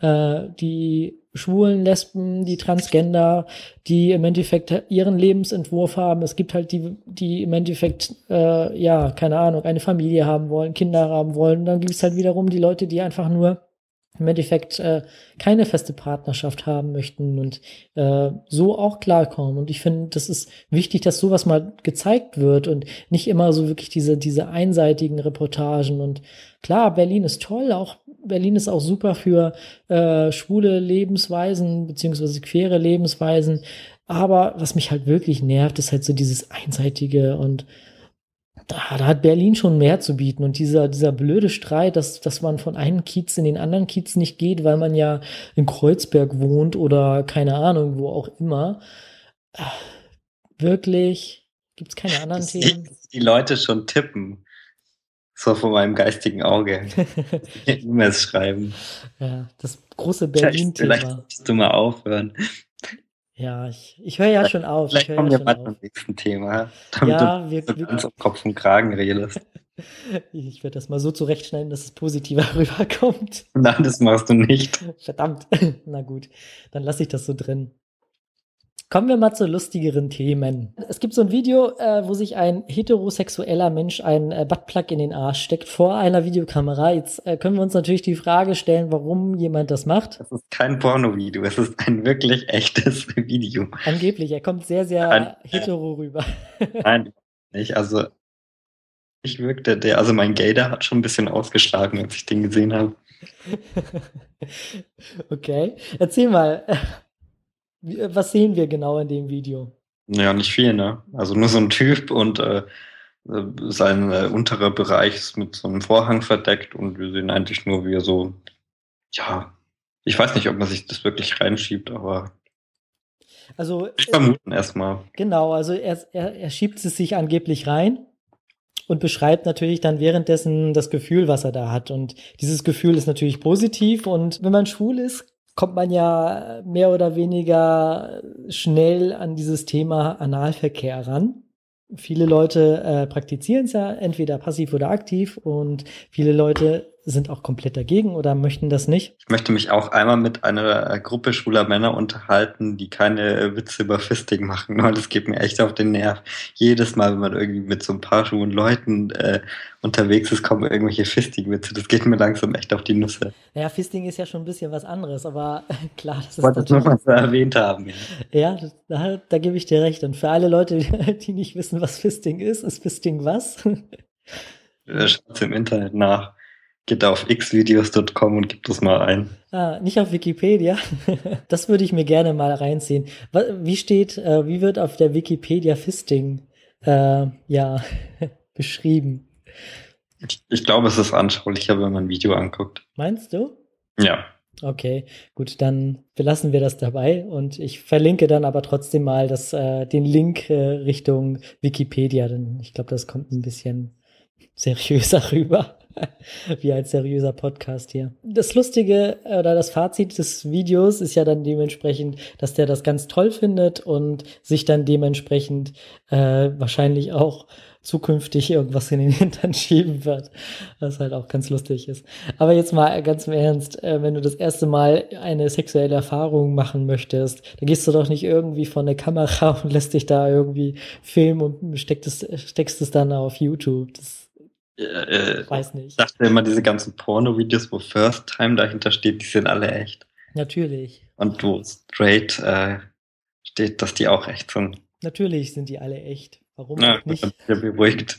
S1: Schwulen, Lesben, die Transgender, die im Endeffekt ihren Lebensentwurf haben. Es gibt halt die im Endeffekt, ja, keine Ahnung, eine Familie haben wollen, Kinder haben wollen. Und dann gibt es halt wiederum die Leute, die einfach nur im Endeffekt keine feste Partnerschaft haben möchten und so auch klarkommen. Und ich finde, das ist wichtig, dass sowas mal gezeigt wird und nicht immer so wirklich diese einseitigen Reportagen. Und klar, Berlin ist toll, auch Berlin ist auch super für schwule Lebensweisen beziehungsweise queere Lebensweisen. Aber was mich halt wirklich nervt, ist halt so dieses Einseitige und da hat Berlin schon mehr zu bieten. Und dieser blöde Streit, dass man von einem Kiez in den anderen Kiez nicht geht, weil man ja in Kreuzberg wohnt oder keine Ahnung, wo auch immer. Wirklich? Gibt's keine anderen Themen?
S2: Die Leute schon tippen. So von meinem geistigen Auge. E-Mails schreiben.
S1: Ja, das große
S2: Vielleicht
S1: Berlin-Thema.
S2: solltest du mal aufhören.
S1: Ja, ich höre ja schon auf.
S2: Vielleicht kommen wir bald zum nächsten Thema, damit
S1: Ja,
S2: du ganz auf Kopf und Kragen redest.
S1: Ich werde das mal so zurechtschneiden, dass es positiver rüberkommt.
S2: Nein, das machst du nicht.
S1: Verdammt. Na gut, dann lasse ich das so drin. Kommen wir mal zu lustigeren Themen. Es gibt so ein Video, wo sich ein heterosexueller Mensch einen Buttplug in den Arsch steckt vor einer Videokamera. Jetzt können wir uns natürlich die Frage stellen, warum jemand das macht.
S2: Das ist kein Porno-Video, es ist ein wirklich echtes Video.
S1: Angeblich, er kommt sehr, sehr hetero rüber.
S2: Nein, nicht. Also ich wirkte also mein Gaydar hat schon ein bisschen ausgeschlagen, als ich den gesehen habe.
S1: Okay, erzähl mal. Was sehen wir genau in dem Video?
S2: Ja, nicht viel, ne? Also nur so ein Typ und Sein unterer Bereich ist mit so einem Vorhang verdeckt und wir sehen eigentlich nur, wie er so, ja, ich weiß nicht, ob man sich das wirklich reinschiebt, aber
S1: Also,
S2: ich vermuten erstmal.
S1: genau, also er schiebt es sich angeblich rein und beschreibt natürlich dann währenddessen das Gefühl, was er da hat. Und dieses Gefühl ist natürlich positiv. Und wenn man schwul ist, kommt man ja mehr oder weniger schnell an dieses Thema Analverkehr ran. Viele Leute praktizieren es ja entweder passiv oder aktiv und viele Leute sind auch komplett dagegen oder möchten das nicht.
S2: Ich möchte mich auch einmal mit einer Gruppe schwuler Männer unterhalten, die keine Witze über Fisting machen, weil das geht mir echt auf den Nerv. Jedes Mal, wenn man irgendwie mit so ein paar schwulen Leuten unterwegs ist, kommen irgendwelche Fisting-Witze. Das geht mir langsam echt auf die Nüsse.
S1: Naja, Fisting ist ja schon ein bisschen was anderes, aber klar, das
S2: Ich
S1: ist
S2: wollte das nur
S1: natürlich.
S2: mal so erwähnt haben. Ja.
S1: Ja, da gebe ich dir recht. Und für alle Leute, die nicht wissen, was Fisting ist Fisting was?
S2: Schaut im Internet nach. Geht auf xvideos.com und gibt das mal ein.
S1: Nicht auf Wikipedia. Das würde ich mir gerne mal reinziehen. Wie wird auf der Wikipedia Fisting ja, beschrieben?
S2: Ich glaube, es ist anschaulicher, wenn man ein Video anguckt.
S1: Meinst du?
S2: Ja.
S1: Okay, gut, dann belassen wir das dabei und ich verlinke dann aber trotzdem mal den Link Richtung Wikipedia, denn ich glaube, das kommt ein bisschen seriöser rüber, wie ein seriöser Podcast hier. Das Lustige oder das Fazit des Videos ist ja dann dementsprechend, dass der das ganz toll findet und sich dann dementsprechend wahrscheinlich auch zukünftig irgendwas in den Hintern schieben wird, was halt auch ganz lustig ist. Aber jetzt mal ganz im Ernst, wenn du das erste Mal eine sexuelle Erfahrung machen möchtest, dann gehst du doch nicht irgendwie vor eine Kamera und lässt dich da irgendwie filmen und steckst es dann auf YouTube. Das weiß nicht.
S2: Ich dachte immer, diese ganzen Porno-Videos, wo First Time dahinter steht, die sind alle echt.
S1: Natürlich.
S2: Und wo straight steht, dass die auch echt sind.
S1: Natürlich sind die alle echt. Warum
S2: Ja,
S1: auch nicht?
S2: ich bin beruhigt.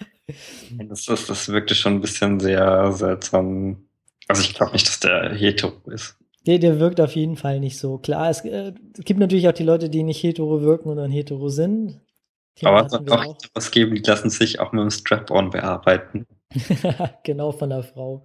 S2: Das wirkte schon ein bisschen sehr seltsam. Also ich glaube nicht, dass der hetero ist.
S1: Der wirkt auf jeden Fall nicht so. Klar, es gibt natürlich auch die Leute, die nicht hetero wirken und dann hetero sind. Thema
S2: Aber es soll
S1: hatten wir
S2: auch
S1: auch.
S2: was geben, die lassen sich auch mit dem Strap-on bearbeiten.
S1: Genau, von der Frau.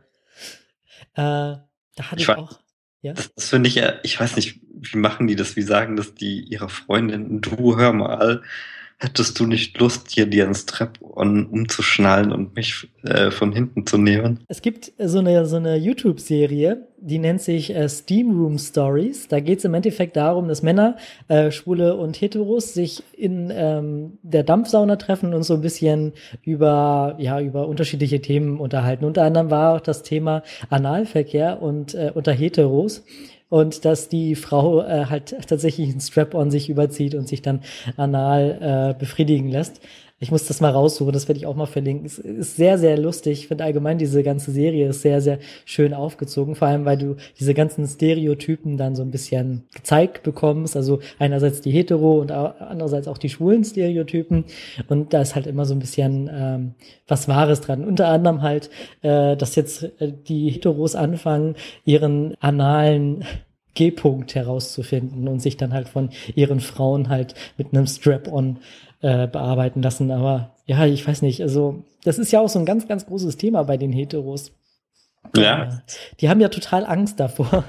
S1: Da hatte
S2: Ich
S1: ich
S2: weiß,
S1: auch, ja.
S2: das finde ich weiß nicht, wie machen die das? Wie sagen das die ihrer Freundin? Du, hör mal, hättest du nicht Lust, hier dir einen Strap-on umzuschnallen und mich von hinten zu nehmen?
S1: Es gibt so eine YouTube-Serie, die nennt sich Steam Room Stories. Da geht es im Endeffekt darum, dass Männer, Schwule und Heteros, sich in der Dampfsauna treffen und so ein bisschen über unterschiedliche Themen unterhalten. Unter anderem war auch das Thema Analverkehr und unter Heteros. Und dass die Frau halt tatsächlich ein Strap-on sich überzieht und sich dann anal befriedigen lässt. Ich muss das mal raussuchen, das werde ich auch mal verlinken. Es ist sehr, sehr lustig. Ich finde allgemein, diese ganze Serie ist sehr, sehr schön aufgezogen. Vor allem, weil du diese ganzen Stereotypen dann so ein bisschen gezeigt bekommst. Also einerseits die Hetero und andererseits auch die schwulen Stereotypen. Und da ist halt immer so ein bisschen was Wahres dran. Unter anderem halt, dass jetzt die Heteros anfangen, ihren analen G-Punkt herauszufinden und sich dann halt von ihren Frauen halt mit einem Strap-on bearbeiten lassen. Aber ja, ich weiß nicht, also das ist ja auch so ein ganz, ganz großes Thema bei den Heteros.
S2: Ja.
S1: Die haben ja total Angst davor.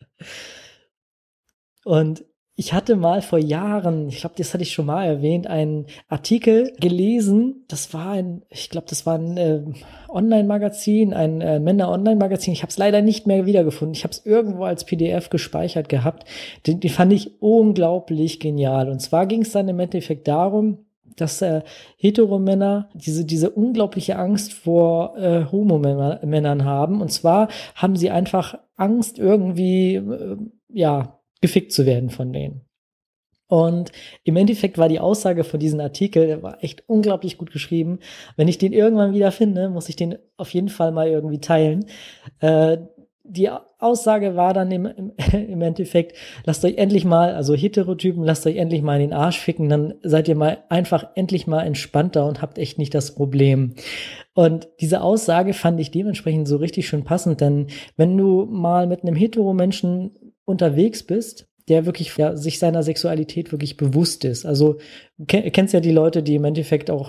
S1: Und ich hatte mal vor Jahren, ich glaube, das hatte ich schon mal erwähnt, einen Artikel gelesen. Das war ein Online-Magazin, ein Männer-Online-Magazin. Ich habe es leider nicht mehr wiedergefunden. Ich habe es irgendwo als PDF gespeichert gehabt. Die fand ich unglaublich genial. Und zwar ging es dann im Endeffekt darum, dass Heteromänner diese unglaubliche Angst vor Homomännern haben. Und zwar haben sie einfach Angst, irgendwie gefickt zu werden von denen. Und im Endeffekt war die Aussage von diesem Artikel, der war echt unglaublich gut geschrieben. Wenn ich den irgendwann wieder finde, muss ich den auf jeden Fall mal irgendwie teilen. Die Aussage war dann im Endeffekt, lasst euch endlich mal, also Heterotypen, lasst euch endlich mal in den Arsch ficken, dann seid ihr mal einfach endlich mal entspannter und habt echt nicht das Problem. Und diese Aussage fand ich dementsprechend so richtig schön passend, denn wenn du mal mit einem Hetero-Menschen unterwegs bist, der wirklich sich seiner Sexualität wirklich bewusst ist. Also kennst ja die Leute, die im Endeffekt auch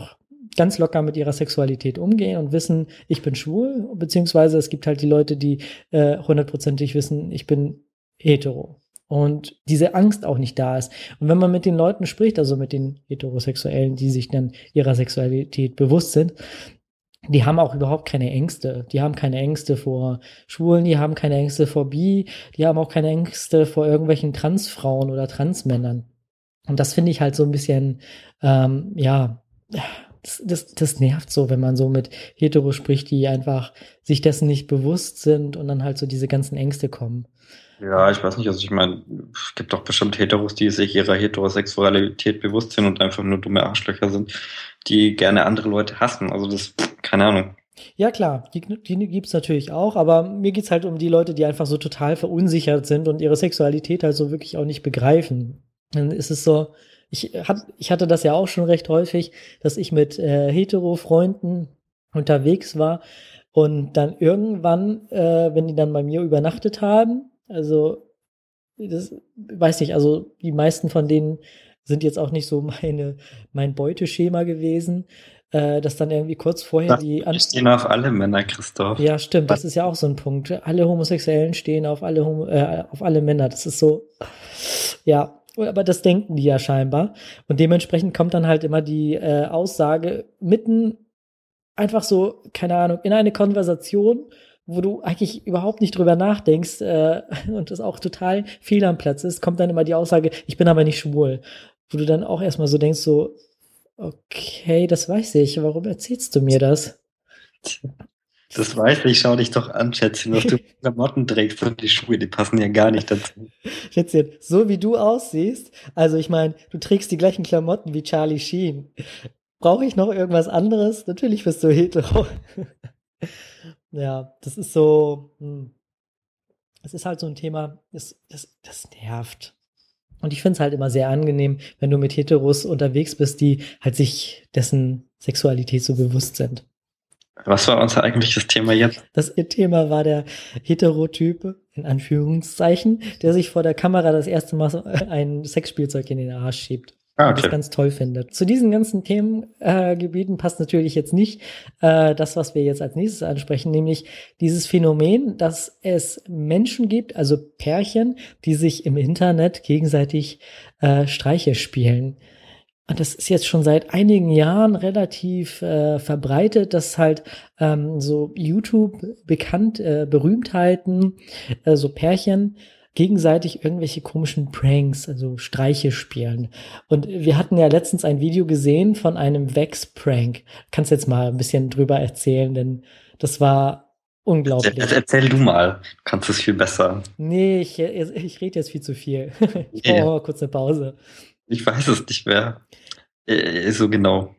S1: ganz locker mit ihrer Sexualität umgehen und wissen, ich bin schwul, beziehungsweise es gibt halt die Leute, die 100%ig wissen, ich bin hetero. Und diese Angst auch nicht da ist. Und wenn man mit den Leuten spricht, also mit den Heterosexuellen, die sich dann ihrer Sexualität bewusst sind, die haben auch überhaupt keine Ängste. Die haben keine Ängste vor Schwulen, die haben keine Ängste vor Bi, die haben auch keine Ängste vor irgendwelchen Transfrauen oder Transmännern. Und das finde ich halt so ein bisschen, ja, das nervt so, wenn man so mit Hetero spricht, die einfach sich dessen nicht bewusst sind und dann halt so diese ganzen Ängste kommen.
S2: Ja, ich weiß nicht, also ich meine, es gibt doch bestimmt Heteros, die sich ihrer Heterosexualität bewusst sind und einfach nur dumme Arschlöcher sind, die gerne andere Leute hassen. Also das, keine Ahnung.
S1: Ja, klar, die gibt's natürlich auch, aber mir geht's halt um die Leute, die einfach so total verunsichert sind und ihre Sexualität halt so wirklich auch nicht begreifen. Dann ist es so, ich hatte das ja auch schon recht häufig, dass ich mit Hetero-Freunden unterwegs war und dann irgendwann, wenn die dann bei mir übernachtet haben, also das weiß nicht, also die meisten von denen sind jetzt auch nicht so mein Beuteschema gewesen, dass dann irgendwie kurz vorher die
S2: stehen auf alle Männer, Christoph.
S1: Ja, stimmt, das ist ja auch so ein Punkt. Alle Homosexuellen stehen auf auf alle Männer. Das ist so, ja, aber das denken die ja scheinbar. Und dementsprechend kommt dann halt immer die Aussage mitten einfach so, keine Ahnung, in eine Konversation, wo du eigentlich überhaupt nicht drüber nachdenkst und das auch total fehl am Platz ist, kommt dann immer die Aussage, ich bin aber nicht schwul. Wo du dann auch erstmal so denkst, so, okay, das weiß ich, warum erzählst du mir das?
S2: Das weiß ich, schau dich doch an, Schätzchen, was du für Klamotten trägst und die Schuhe, die passen ja gar nicht dazu.
S1: Schätzchen, so wie du aussiehst, also ich meine, du trägst die gleichen Klamotten wie Charlie Sheen. Brauche ich noch irgendwas anderes? Natürlich bist du hetero. Ja, das ist so, das ist halt so ein Thema, das nervt. Und ich finde es halt immer sehr angenehm, wenn du mit Heteros unterwegs bist, die halt sich dessen Sexualität so bewusst sind.
S2: Was war unser eigentliches Thema jetzt?
S1: Das Thema war der Heterotyp, in Anführungszeichen, der sich vor der Kamera das erste Mal ein Sexspielzeug in den Arsch schiebt. Und das ganz toll findet. Zu diesen ganzen Themengebieten passt natürlich jetzt nicht das, was wir jetzt als nächstes ansprechen, nämlich dieses Phänomen, dass es Menschen gibt, also Pärchen, die sich im Internet gegenseitig Streiche spielen. Und das ist jetzt schon seit einigen Jahren relativ verbreitet, dass halt so YouTube Berühmtheiten, so Pärchen, gegenseitig irgendwelche komischen Pranks, also Streiche spielen. Und wir hatten ja letztens ein Video gesehen von einem Vex-Prank. Kannst jetzt mal ein bisschen drüber erzählen, denn das war unglaublich.
S2: Erzähl du mal, du kannst es viel besser.
S1: Nee, ich rede jetzt viel zu viel. Ich brauche mal kurz eine Pause.
S2: Ich weiß es nicht mehr. So genau.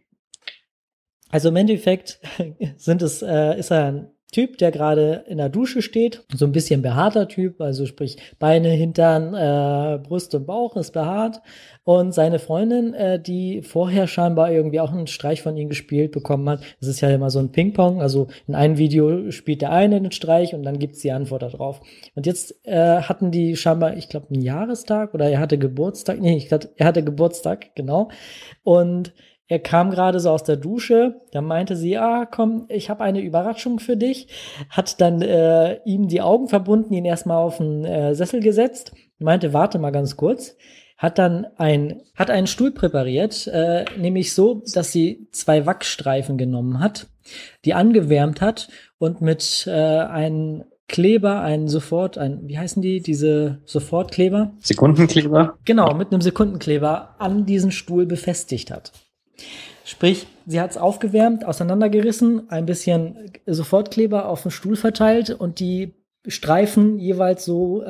S1: Also im Endeffekt ist er ein Typ, der gerade in der Dusche steht, so ein bisschen behaarter Typ, also sprich Beine, Hintern, Brust und Bauch ist behaart und seine Freundin, die vorher scheinbar irgendwie auch einen Streich von ihm gespielt bekommen hat, das ist ja immer so ein Ping-Pong, also in einem Video spielt der eine den Streich und dann gibt's die Antwort darauf. Und jetzt hatten die scheinbar, ich glaube, einen Jahrestag oder er hatte Geburtstag, er hatte Geburtstag, genau, und er kam gerade so aus der Dusche, da meinte sie, komm, ich habe eine Überraschung für dich, hat dann ihm die Augen verbunden, ihn erstmal auf den Sessel gesetzt, meinte, warte mal ganz kurz, hat dann einen Stuhl präpariert, nämlich so, dass sie 2 Wachsstreifen genommen hat, die angewärmt hat und mit einem Kleber, wie heißen diese Sofortkleber?
S2: Sekundenkleber?
S1: Genau, mit einem Sekundenkleber an diesen Stuhl befestigt hat. Sprich, sie hat es aufgewärmt, auseinandergerissen, ein bisschen Sofortkleber auf den Stuhl verteilt und die Streifen jeweils so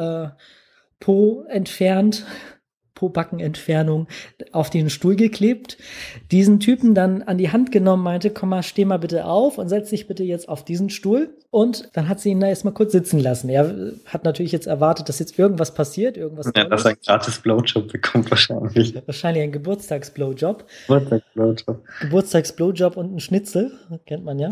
S1: Po-Backenentfernung auf den Stuhl geklebt. Diesen Typen dann an die Hand genommen, meinte, komm mal, steh mal bitte auf und setz dich bitte jetzt auf diesen Stuhl. Und dann hat sie ihn da erstmal kurz sitzen lassen. Er hat natürlich jetzt erwartet, dass jetzt irgendwas passiert, irgendwas
S2: Tolles. Ja, dass er ein gratis Blowjob bekommt wahrscheinlich.
S1: Wahrscheinlich ein Geburtstagsblowjob.
S2: Geburtstagsblowjob
S1: und ein Schnitzel, kennt man ja.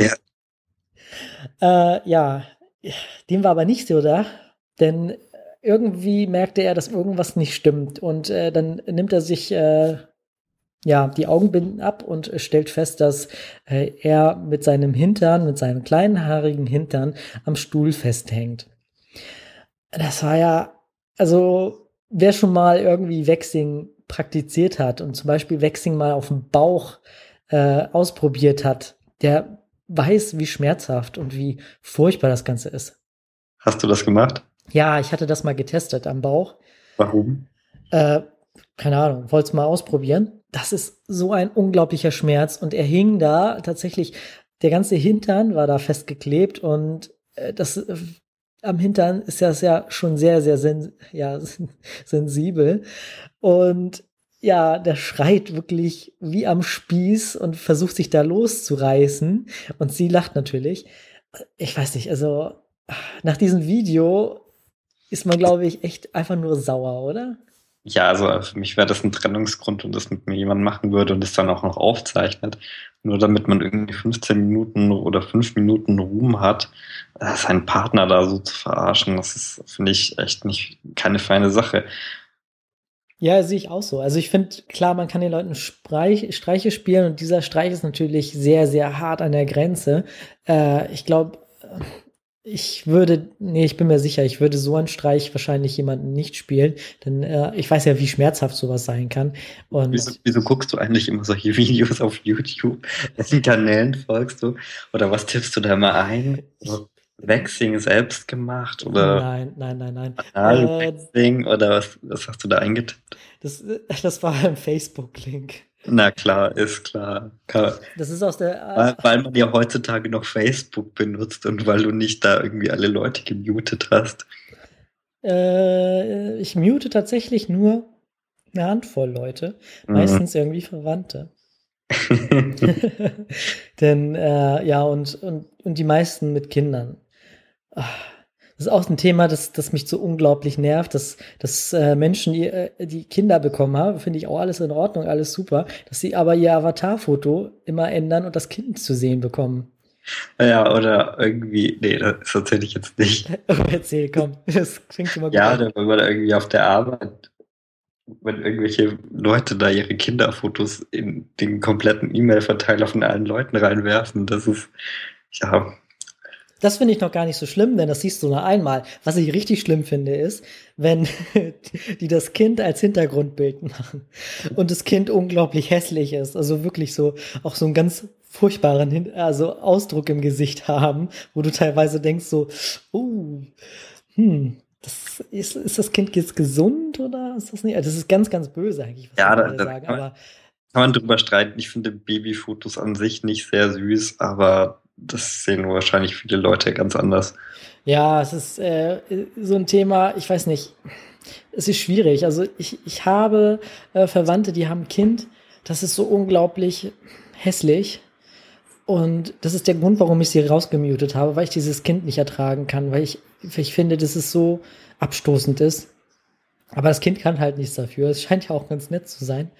S2: Ja.
S1: Ja, dem war aber nicht so da, denn irgendwie merkte er, dass irgendwas nicht stimmt. Und dann nimmt er sich ja, die Augenbinden ab und stellt fest, dass er mit seinem Hintern, mit seinem kleinen haarigen Hintern am Stuhl festhängt. Das war ja, also wer schon mal irgendwie Waxing praktiziert hat und zum Beispiel Waxing mal auf dem Bauch ausprobiert hat, der weiß, wie schmerzhaft und wie furchtbar das Ganze ist.
S2: Hast du das gemacht?
S1: Ja, ich hatte das mal getestet am Bauch.
S2: Warum?
S1: Äh, keine Ahnung, wollte es mal ausprobieren. Das ist so ein unglaublicher Schmerz und er hing da tatsächlich, der ganze Hintern war da festgeklebt und am Hintern ist das ja schon sehr, sehr sensibel und ja, der schreit wirklich wie am Spieß und versucht sich da loszureißen und sie lacht natürlich. Ich weiß nicht, also nach diesem Video ist man, glaube ich, echt einfach nur sauer, oder?
S2: Ja, also für mich wäre das ein Trennungsgrund und das mit mir jemand machen würde und es dann auch noch aufzeichnet. Nur damit man irgendwie 15 Minuten oder 5 Minuten Ruhm hat, seinen Partner da so zu verarschen, das ist, finde ich, echt nicht keine feine Sache.
S1: Ja, sehe ich auch so. Also ich finde, klar, man kann den Leuten Streiche spielen und dieser Streich ist natürlich sehr, sehr hart an der Grenze. Ich glaube, ich bin mir sicher, ich würde so einen Streich wahrscheinlich jemanden nicht spielen, denn ich weiß ja, wie schmerzhaft sowas sein kann.
S2: Wieso guckst du eigentlich immer solche Videos auf YouTube? Welchen Kanälen folgst du? Oder was tippst du da mal ein? So, Waxing selbst gemacht oder
S1: Nein.
S2: Analwaxing oder was hast du da eingetippt?
S1: Das war ein Facebook-Link.
S2: Na klar, ist klar.
S1: Das ist aus der.
S2: Weil man ja heutzutage noch Facebook benutzt und weil du nicht da irgendwie alle Leute gemutet hast.
S1: Ich mute tatsächlich nur eine Handvoll Leute, meistens irgendwie Verwandte. Denn ja, und die meisten mit Kindern. Das ist auch ein Thema, das mich so unglaublich nervt, dass Menschen, die Kinder bekommen haben, finde ich auch alles in Ordnung, alles super, dass sie aber ihr Avatarfoto immer ändern und das Kind zu sehen bekommen.
S2: Ja, oder irgendwie, nee, das erzähle ich jetzt nicht.
S1: Erzähl, komm, das klingt schon mal gut.
S2: Ja, wenn man irgendwie auf der Arbeit, wenn irgendwelche Leute da ihre Kinderfotos in den kompletten E-Mail-Verteiler von allen Leuten reinwerfen, das ist, ja.
S1: Das finde ich noch gar nicht so schlimm, denn das siehst du nur einmal. Was ich richtig schlimm finde, ist, wenn die das Kind als Hintergrundbild machen und das Kind unglaublich hässlich ist. Also wirklich so, auch so einen ganz furchtbaren Ausdruck im Gesicht haben, wo du teilweise denkst so, ist das Kind jetzt gesund oder ist das nicht? Also das ist ganz, ganz böse eigentlich, was
S2: Ja,
S1: wir gerade sagen. Aber
S2: kann man drüber streiten. Ich finde Babyfotos an sich nicht sehr süß, aber das sehen wahrscheinlich viele Leute ganz anders.
S1: ja, es ist so ein Thema, ich weiß nicht, es ist schwierig. Also ich habe Verwandte, die haben ein Kind, das ist so unglaublich hässlich. Und das ist der Grund, warum ich sie rausgemutet habe, weil ich dieses Kind nicht ertragen kann, weil ich finde, dass es so abstoßend ist. Aber das Kind kann halt nichts dafür. Es scheint ja auch ganz nett zu sein.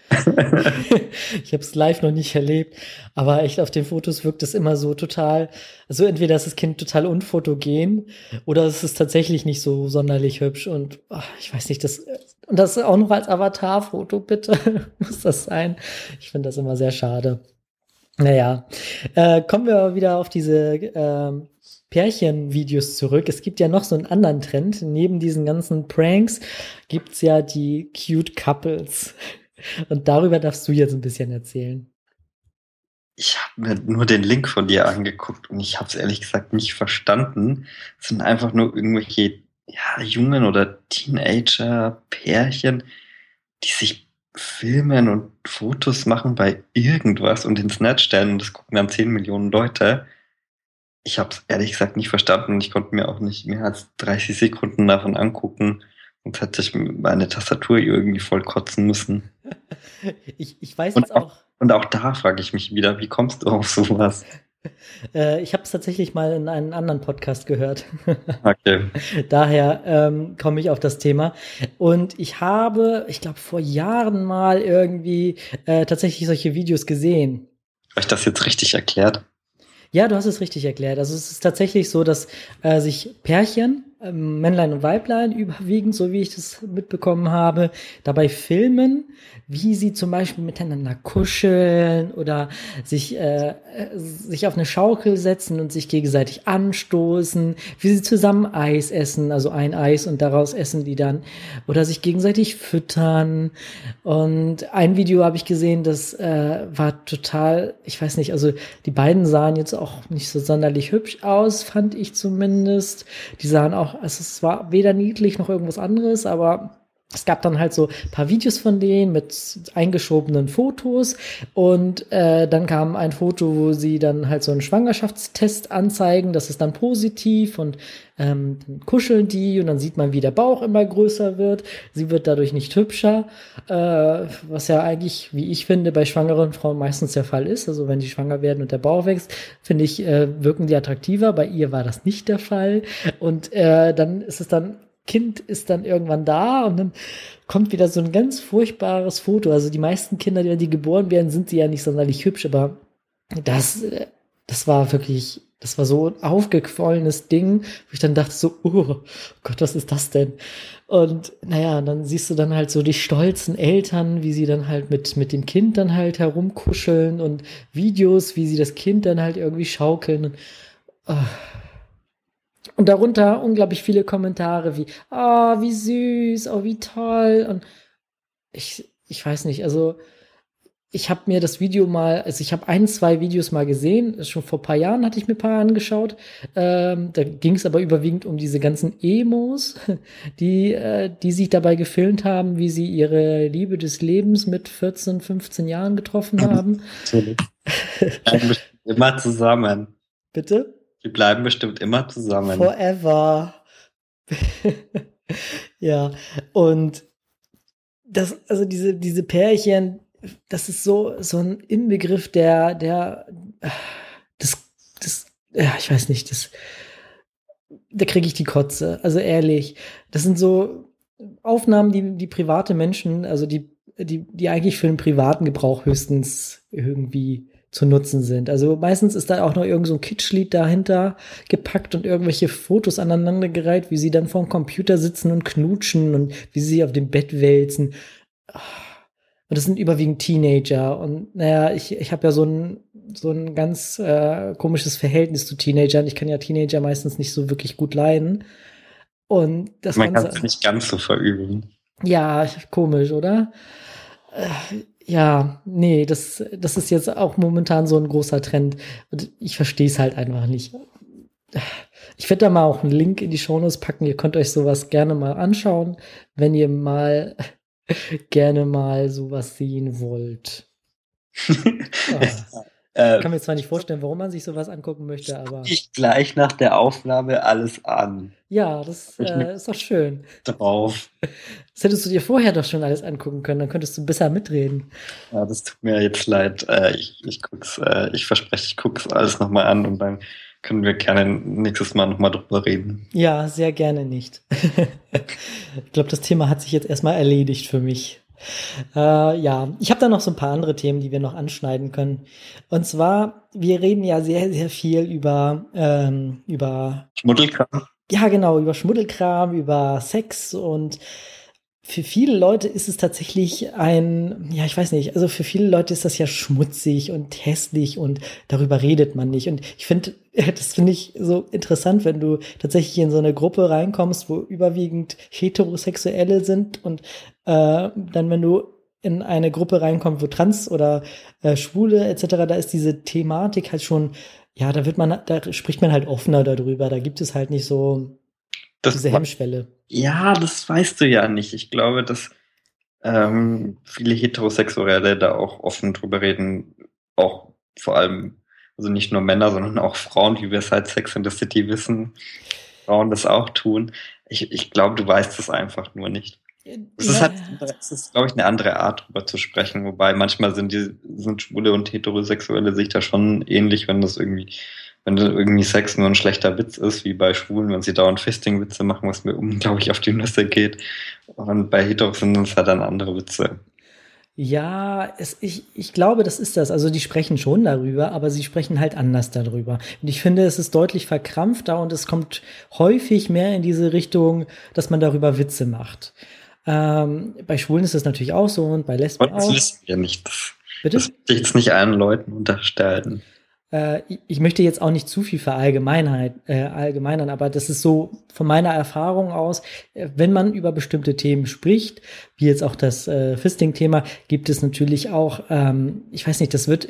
S1: Ich habe es live noch nicht erlebt, aber echt auf den Fotos wirkt es immer so total, also entweder ist das Kind total unfotogen oder es ist tatsächlich nicht so sonderlich hübsch und ich weiß nicht, und das auch noch als Avatarfoto, bitte, muss das sein. Ich finde das immer sehr schade. Naja, kommen wir aber wieder auf diese Pärchenvideos zurück. Es gibt ja noch so einen anderen Trend. Neben diesen ganzen Pranks gibt's ja die Cute Couples. Und darüber darfst du jetzt ein bisschen erzählen.
S2: Ich habe mir nur den Link von dir angeguckt und ich habe es ehrlich gesagt nicht verstanden. Es sind einfach nur irgendwelche Jungen oder Teenager-Pärchen, die sich filmen und Fotos machen bei irgendwas und ins Netz stellen und das gucken dann 10 Millionen Leute. Ich habe es ehrlich gesagt nicht verstanden und ich konnte mir auch nicht mehr als 30 Sekunden davon angucken. Sonst hätte ich meine Tastatur irgendwie voll kotzen müssen.
S1: Ich weiß jetzt auch.
S2: Und auch da frage ich mich wieder, wie kommst du auf sowas?
S1: Ich habe es tatsächlich mal in einem anderen Podcast gehört.
S2: Okay.
S1: Daher komme ich auf das Thema. Und ich glaube, vor Jahren mal irgendwie tatsächlich solche Videos gesehen.
S2: Habe ich das jetzt richtig erklärt?
S1: Ja, du hast es richtig erklärt. Also es ist tatsächlich so, dass sich Pärchen Männlein und Weiblein überwiegend, so wie ich das mitbekommen habe, dabei filmen, wie sie zum Beispiel miteinander kuscheln oder sich auf eine Schaukel setzen und sich gegenseitig anstoßen, wie sie zusammen Eis essen, also ein Eis und daraus essen die dann, oder sich gegenseitig füttern. Und ein Video habe ich gesehen, das war total, ich weiß nicht, also die beiden sahen jetzt auch nicht so sonderlich hübsch aus, fand ich zumindest. Die sahen auch, also es war weder niedlich noch irgendwas anderes, aber es gab dann halt so ein paar Videos von denen mit eingeschobenen Fotos und dann kam ein Foto, wo sie dann halt so einen Schwangerschaftstest anzeigen, das ist dann positiv und dann kuscheln die und dann sieht man, wie der Bauch immer größer wird. Sie wird dadurch nicht hübscher, was ja eigentlich, wie ich finde, bei schwangeren Frauen meistens der Fall ist. Also wenn die schwanger werden und der Bauch wächst, finde ich, wirken die attraktiver. Bei ihr war das nicht der Fall. Und dann ist es dann Kind ist dann irgendwann da und dann kommt wieder so ein ganz furchtbares Foto. Also die meisten Kinder, wenn die geboren werden, sind sie ja nicht sonderlich hübsch, aber das war wirklich, das war so ein aufgequollenes Ding, wo ich dann dachte so, oh Gott, was ist das denn? Und naja, dann siehst du dann halt so die stolzen Eltern, wie sie dann halt mit dem Kind dann halt herumkuscheln und Videos, wie sie das Kind dann halt irgendwie schaukeln. Und darunter unglaublich viele Kommentare wie, oh, wie süß, oh, wie toll. Und ich weiß nicht, also ich habe mir das Video mal, also ich habe 2 Videos mal gesehen, schon vor ein paar Jahren hatte ich mir ein paar angeschaut. Da ging es aber überwiegend um diese ganzen Emos, die sich dabei gefilmt haben, wie sie ihre Liebe des Lebens mit 14, 15 Jahren getroffen haben.
S2: Natürlich. Immer zusammen.
S1: Bitte?
S2: Die bleiben bestimmt immer zusammen.
S1: Forever. Ja, und das, also diese Pärchen, das ist so ein Inbegriff ja, ich weiß nicht, da kriege ich die Kotze. Also ehrlich, das sind so Aufnahmen, die private Menschen, also die eigentlich für den privaten Gebrauch höchstens irgendwie zu nutzen sind. Also meistens ist da auch noch irgend so ein Kitschlied dahinter gepackt und irgendwelche Fotos aneinandergereiht, wie sie dann vorm Computer sitzen und knutschen und wie sie auf dem Bett wälzen. Und das sind überwiegend Teenager. Und naja, ich habe ja so ein ganz komisches Verhältnis zu Teenagern. Ich kann ja Teenager meistens nicht so wirklich gut leiden. Und das
S2: Man kann es nicht ganz so verüben.
S1: Ja, komisch, oder? Ja, nee, das ist jetzt auch momentan so ein großer Trend. Und ich verstehe es halt einfach nicht. Ich werde da mal auch einen Link in die Shownotes packen. Ihr könnt euch sowas gerne mal anschauen, wenn ihr mal gerne mal sowas sehen wollt. Ich kann mir zwar nicht vorstellen, warum man sich sowas angucken möchte, aber
S2: ich gleich nach der Aufnahme alles an.
S1: Ja, das ist doch schön.
S2: Drauf.
S1: Das hättest du dir vorher doch schon alles angucken können, dann könntest du besser mitreden.
S2: Ja, das tut mir jetzt leid. Ich verspreche, ich gucke es alles nochmal an und dann können wir gerne nächstes Mal nochmal drüber reden.
S1: Ja, sehr gerne nicht. Ich glaube, das Thema hat sich jetzt erstmal erledigt für mich. Ja, ich habe da noch so ein paar andere Themen, die wir noch anschneiden können. Und zwar, wir reden ja sehr, sehr viel über
S2: Schmuddelkram.
S1: Ja, genau, über Schmuddelkram, über Sex und für viele Leute ist es tatsächlich ja, ich weiß nicht, also für viele Leute ist das ja schmutzig und hässlich und darüber redet man nicht. Und das finde ich so interessant, wenn du tatsächlich in so eine Gruppe reinkommst, wo überwiegend Heterosexuelle sind und dann, wenn du in eine Gruppe reinkommst, wo Trans oder Schwule etc., da ist diese Thematik halt schon, ja, da spricht man halt offener darüber, da gibt es halt nicht so diese Hemmschwelle.
S2: Ja, das weißt du ja nicht. Ich glaube, dass viele Heterosexuelle da auch offen drüber reden, auch vor allem, also nicht nur Männer, sondern auch Frauen, wie wir seit Sex and the City wissen, Frauen das auch tun. Ich glaube, du weißt es einfach nur nicht. Es ist, glaube ich, eine andere Art, drüber zu sprechen, wobei manchmal sind Schwule und Heterosexuelle sich da schon ähnlich, wenn irgendwie Sex nur ein schlechter Witz ist, wie bei Schwulen, wenn sie dauernd Fisting-Witze machen, was mir unglaublich auf die Nüsse geht. Und bei Heteros sind es halt dann andere Witze.
S1: Ja, ich glaube, das ist das. Also die sprechen schon darüber, aber sie sprechen halt anders darüber. Und ich finde, es ist deutlich verkrampfter und es kommt häufig mehr in diese Richtung, dass man darüber Witze macht. Bei Schwulen ist das natürlich auch so und bei Lesben
S2: Und das
S1: auch.
S2: wissen wir nicht. Das
S1: Bitte?
S2: möchte ich jetzt nicht allen Leuten unterstellen.
S1: Ich möchte jetzt auch nicht zu viel allgemeinern, aber das ist so von meiner Erfahrung aus, wenn man über bestimmte Themen spricht, wie jetzt auch das Fisting-Thema, gibt es natürlich auch, ich weiß nicht, das wird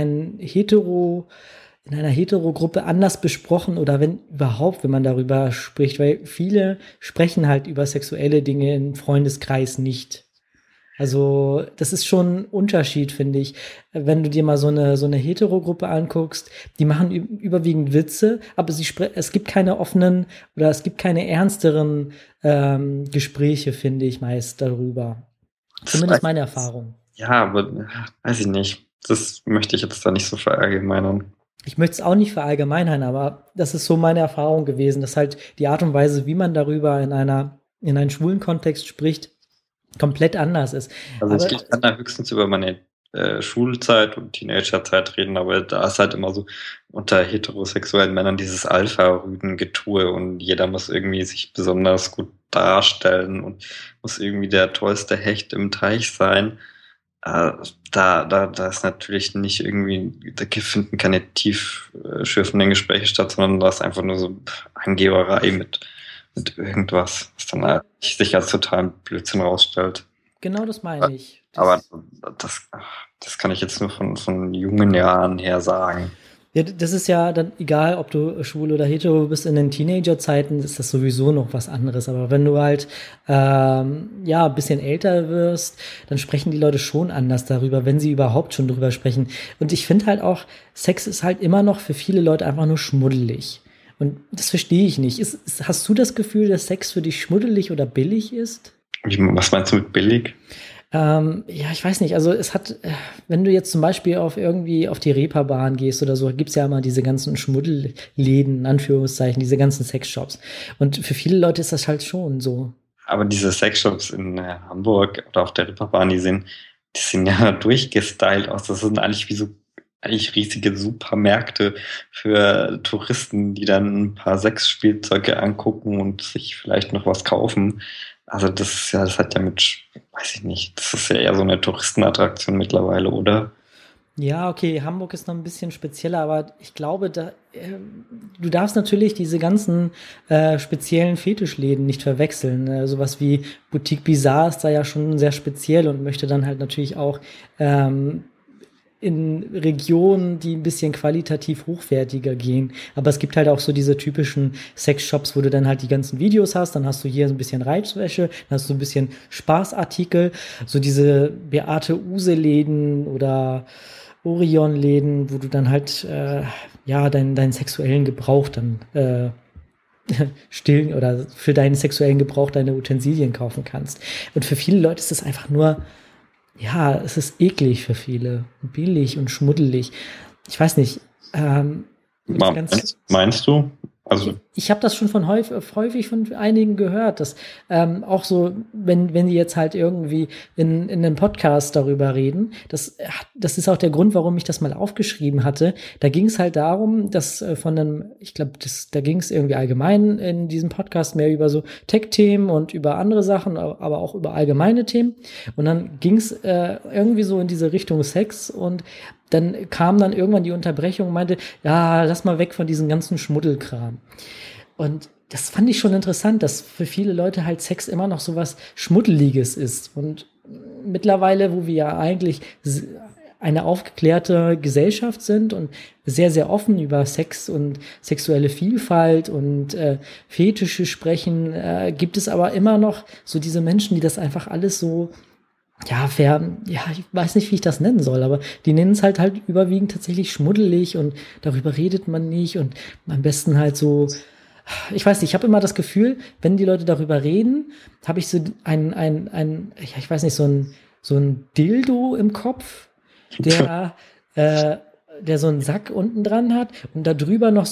S1: in einer Hetero-Gruppe anders besprochen oder wenn überhaupt, wenn man darüber spricht, weil viele sprechen halt über sexuelle Dinge im Freundeskreis nicht. Also, das ist schon ein Unterschied, finde ich. Wenn du dir mal so eine Hetero-Gruppe anguckst, die machen überwiegend Witze, aber es gibt keine offenen oder es gibt keine ernsteren Gespräche, finde ich meist darüber. Zumindest meine Erfahrung.
S2: Ja, aber weiß ich nicht. Das möchte ich jetzt da nicht so verallgemeinern.
S1: Ich möchte es auch nicht verallgemeinern, aber das ist so meine Erfahrung gewesen, dass halt die Art und Weise, wie man darüber in einen schwulen Kontext spricht, komplett anders ist.
S2: Also
S1: Aber
S2: ich kann da höchstens über meine Schulzeit und Teenagerzeit reden, aber da ist halt immer so unter heterosexuellen Männern dieses Alpha-Rüden-Getue und jeder muss irgendwie sich besonders gut darstellen und muss irgendwie der tollste Hecht im Teich sein. Da ist natürlich nicht irgendwie, da finden keine tiefschürfenden Gespräche statt, sondern da ist einfach nur so Angeberei mit irgendwas, was dann halt sich als total Blödsinn rausstellt.
S1: genau das meine ich.
S2: Aber das kann ich jetzt nur von jungen Jahren her sagen.
S1: Ja, das ist ja dann egal, ob du schwul oder hetero bist, in den Teenagerzeiten ist das sowieso noch was anderes. Aber wenn du halt ja ein bisschen älter wirst, dann sprechen die Leute schon anders darüber, wenn sie überhaupt schon drüber sprechen. Und ich finde halt auch, Sex ist halt immer noch für viele Leute einfach nur schmuddelig. Und das verstehe ich nicht. Hast du das Gefühl, dass Sex für dich schmuddelig oder billig ist?
S2: Was meinst du mit billig?
S1: Ja, ich weiß nicht. Also wenn du jetzt zum Beispiel irgendwie auf die Reeperbahn gehst oder so, gibt's ja immer diese ganzen Schmuddelläden, in Anführungszeichen, diese ganzen Sexshops. Und für viele Leute ist das halt schon so.
S2: Aber diese Sexshops in Hamburg oder auf der Reeperbahn, die sehen ja durchgestylt aus. Das sind eigentlich wie so eigentlich riesige Supermärkte für Touristen, die dann ein paar Sexspielzeuge angucken und sich vielleicht noch was kaufen. Also das hat ja weiß ich nicht, das ist ja eher so eine Touristenattraktion mittlerweile, oder?
S1: Ja, okay, Hamburg ist noch ein bisschen spezieller, aber ich glaube, du darfst natürlich diese ganzen speziellen Fetischläden nicht verwechseln. Sowas wie Boutique Bizarre ist da ja schon sehr speziell und möchte dann halt natürlich auch in Regionen, die ein bisschen qualitativ hochwertiger gehen. Aber es gibt halt auch so diese typischen Sexshops, wo du dann halt die ganzen Videos hast, dann hast du hier so ein bisschen Reizwäsche, dann hast du ein bisschen Spaßartikel, so diese Beate Use-Läden oder Orion-Läden, wo du dann halt ja deinen sexuellen Gebrauch dann stillen oder für deinen sexuellen Gebrauch deine Utensilien kaufen kannst. Und für viele Leute ist das einfach nur ja, es ist eklig für viele. Billig und schmuddelig. Ich weiß nicht.
S2: Meinst du? Also
S1: Ich habe das schon häufig von einigen gehört, dass auch so, wenn die jetzt halt irgendwie in einem Podcast darüber reden, das ist auch der Grund, warum ich das mal aufgeschrieben hatte. Da ging es halt darum, dass ich glaube, da ging es irgendwie allgemein in diesem Podcast mehr über so Tech-Themen und über andere Sachen, aber auch über allgemeine Themen. Und dann ging es irgendwie so in diese Richtung Sex und dann kam dann irgendwann die Unterbrechung und meinte, ja, lass mal weg von diesem ganzen Schmuddelkram. Und das fand ich schon interessant, dass für viele Leute halt Sex immer noch so was Schmuddeliges ist. Und mittlerweile, wo wir ja eigentlich eine aufgeklärte Gesellschaft sind und sehr, sehr offen über Sex und sexuelle Vielfalt und Fetische sprechen, gibt es aber immer noch so diese Menschen, die das einfach alles so ja, ich weiß nicht, wie ich das nennen soll, aber die nennen es halt überwiegend tatsächlich schmuddelig und darüber redet man nicht und am besten halt so, ich weiß nicht, ich habe immer das Gefühl, wenn die Leute darüber reden, habe ich so ich weiß nicht, so ein Dildo im Kopf, der der so einen Sack unten dran hat und da drüber noch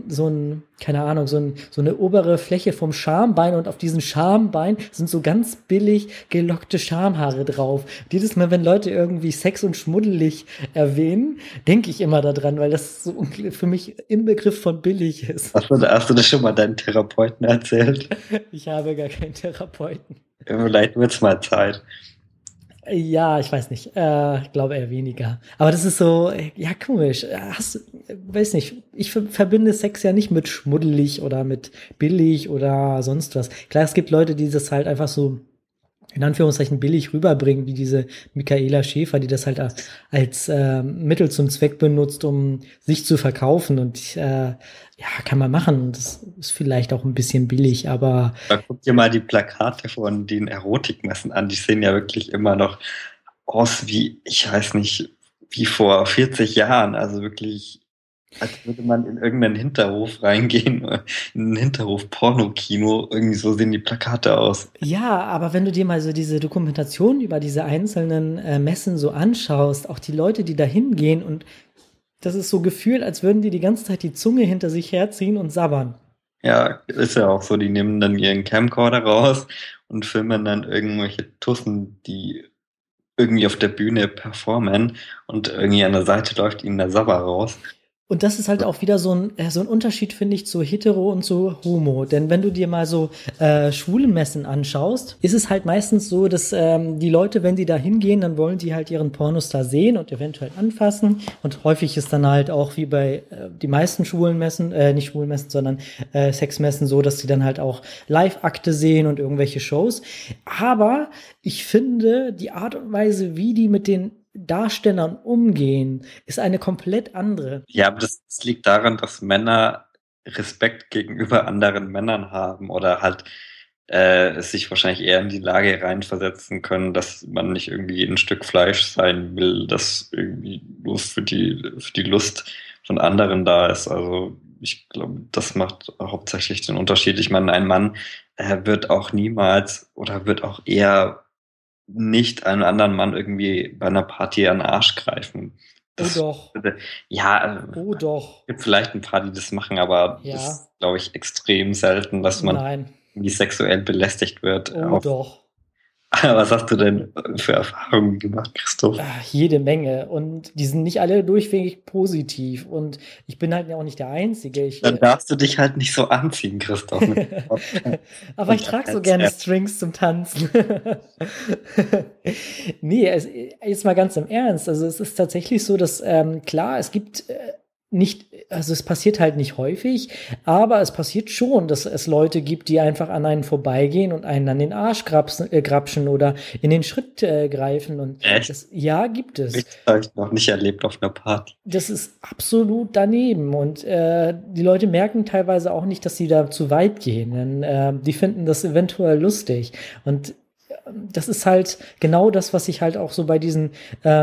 S1: keine Ahnung, so eine obere Fläche vom Schambein und auf diesem Schambein sind so ganz billig gelockte Schamhaare drauf. Und jedes Mal, wenn Leute irgendwie Sex und schmuddelig erwähnen, denke ich immer daran, weil das so für mich Inbegriff von billig ist.
S2: Hast du das schon mal deinen Therapeuten erzählt?
S1: Ich habe gar keinen Therapeuten.
S2: Vielleicht wird es mal Zeit.
S1: Ja, ich weiß nicht. Ich glaube eher weniger. Aber das ist so, ja, komisch. Weiß nicht. Ich verbinde Sex ja nicht mit schmuddelig oder mit billig oder sonst was. Klar, es gibt Leute, die das halt einfach so in Anführungszeichen billig rüberbringen, wie diese Michaela Schäfer, die das halt als Mittel zum Zweck benutzt, um sich zu verkaufen. Und ja, kann man machen. Das ist vielleicht auch ein bisschen billig, aber
S2: Da guck dir mal die Plakate von den Erotikmessen an. Die sehen ja wirklich immer noch aus wie, ich weiß nicht, wie vor 40 Jahren. Also wirklich, als würde man in irgendeinen Hinterhof reingehen, in ein Hinterhof-Pornokino. Irgendwie so sehen die Plakate aus.
S1: ja, aber wenn du dir mal so diese Dokumentation über diese einzelnen Messen so anschaust, auch die Leute, die da hingehen und das ist so gefühlt, als würden die ganze Zeit die Zunge hinter sich herziehen und sabbern.
S2: Ja, ist ja auch so. Die nehmen dann ihren Camcorder raus und filmen dann irgendwelche Tussen, die irgendwie auf der Bühne performen und irgendwie an der Seite läuft ihnen der Sabber raus.
S1: Und das ist halt auch wieder so ein Unterschied, finde ich, zu hetero und zu homo. Denn wenn du dir mal so schwule Messen anschaust, ist es halt meistens so, dass die Leute, wenn die da hingehen, dann wollen die halt ihren Pornostar sehen und eventuell anfassen. Und häufig ist dann halt auch wie bei die meisten schwulen Messen, nicht schwulen Messen, sondern Sexmessen so, dass die dann halt auch Live-Akte sehen und irgendwelche Shows. Aber ich finde, die Art und Weise, wie die mit den Darstellern umgehen, ist eine komplett andere.
S2: Ja, aber das liegt daran, dass Männer Respekt gegenüber anderen Männern haben oder halt sich wahrscheinlich eher in die Lage reinversetzen können, dass man nicht irgendwie ein Stück Fleisch sein will, das irgendwie nur für die Lust von anderen da ist. Also ich glaube, das macht hauptsächlich den Unterschied. Ich meine, ein Mann wird auch niemals oder wird auch eher nicht einem anderen Mann irgendwie bei einer Party an den Arsch greifen.
S1: Oh doch,
S2: Ja,
S1: oh doch,
S2: gibt vielleicht ein paar, die das machen, aber das
S1: ja,
S2: ist, glaube ich, extrem selten, dass man
S1: nein,
S2: irgendwie sexuell belästigt wird.
S1: oh doch.
S2: Was hast du denn für Erfahrungen gemacht, Christoph?
S1: Jede Menge. Und die sind nicht alle durchweg positiv. Und ich bin halt auch nicht der Einzige.
S2: Dann darfst du dich halt nicht so anziehen, Christoph.
S1: Aber ich trage so gerne Strings zum Tanzen. Nee, jetzt mal ganz im Ernst. Also es ist tatsächlich so, dass klar, es gibt nicht, also es passiert halt nicht häufig, aber es passiert schon, dass es Leute gibt, die einfach an einen vorbeigehen und einen an den Arsch grapschen oder in den Schritt greifen. Und
S2: Echt?
S1: Ja, gibt es.
S2: Das habe ich noch nicht erlebt auf einer Party.
S1: Das ist absolut daneben. Und die Leute merken teilweise auch nicht, dass sie da zu weit gehen. Denn die finden das eventuell lustig. Und das ist halt genau das, was ich halt auch so bei diesen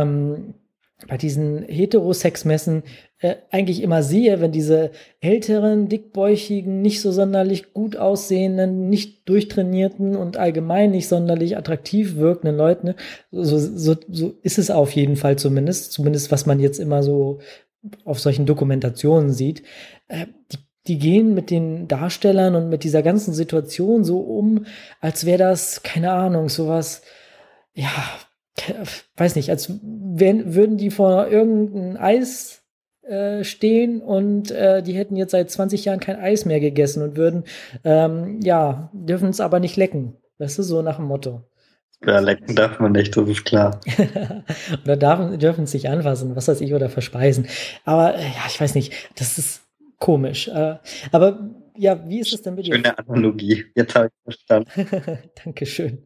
S1: Heterosex-Messen eigentlich immer sehe, wenn diese älteren, dickbäuchigen, nicht so sonderlich gut aussehenden, nicht durchtrainierten und allgemein nicht sonderlich attraktiv wirkenden Leute, so ist es auf jeden Fall zumindest was man jetzt immer so auf solchen Dokumentationen sieht, die gehen mit den Darstellern und mit dieser ganzen Situation so um, als wäre das, keine Ahnung, sowas, ja, weiß nicht, als würden die vor irgendeinem Eis stehen und die hätten jetzt seit 20 Jahren kein Eis mehr gegessen und würden, dürfen es aber nicht lecken. Weißt du, so nach dem Motto.
S2: Ja, lecken darf man nicht, das ist klar.
S1: Oder dürfen es sich anfassen, was weiß ich, oder verspeisen. Aber ja, ich weiß nicht, das ist komisch. Aber ja, wie ist es denn mit dir?
S2: Schöne Analogie, jetzt habe ich verstanden.
S1: Dankeschön.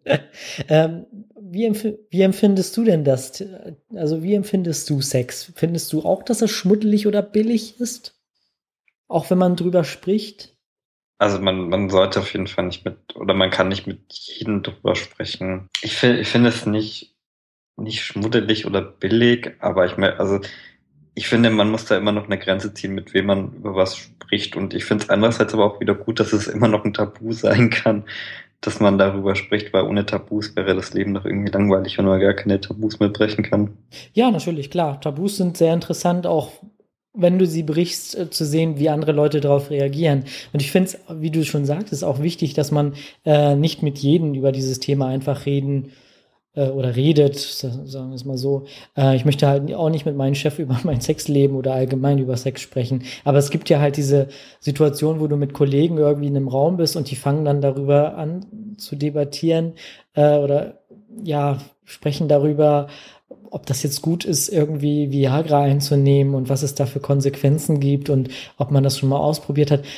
S1: Wie empfindest du denn das? Also wie empfindest du Sex? Findest du auch, dass es schmuddelig oder billig ist? Auch wenn man drüber spricht?
S2: Also man sollte auf jeden Fall nicht oder man kann nicht mit jedem drüber sprechen. Ich finde es nicht schmuddelig oder billig, aber ich finde, man muss da immer noch eine Grenze ziehen, mit wem man über was spricht. Und ich finde es andererseits aber auch wieder gut, dass es immer noch ein Tabu sein kann, dass man darüber spricht, weil ohne Tabus wäre das Leben doch irgendwie langweilig, wenn man gar keine Tabus mehr brechen kann.
S1: Ja, natürlich, klar. Tabus sind sehr interessant, auch wenn du sie brichst, zu sehen, wie andere Leute darauf reagieren. Und ich finde es, wie du schon sagtest, auch wichtig, dass man nicht mit jedem über dieses Thema einfach reden oder redet, sagen wir es mal so. Ich möchte halt auch nicht mit meinem Chef über mein Sexleben oder allgemein über Sex sprechen. Aber es gibt ja halt diese Situation, wo du mit Kollegen irgendwie in einem Raum bist und die fangen dann darüber an zu debattieren oder ja, sprechen darüber, ob das jetzt gut ist, irgendwie Viagra einzunehmen und was es da für Konsequenzen gibt und ob man das schon mal ausprobiert hat.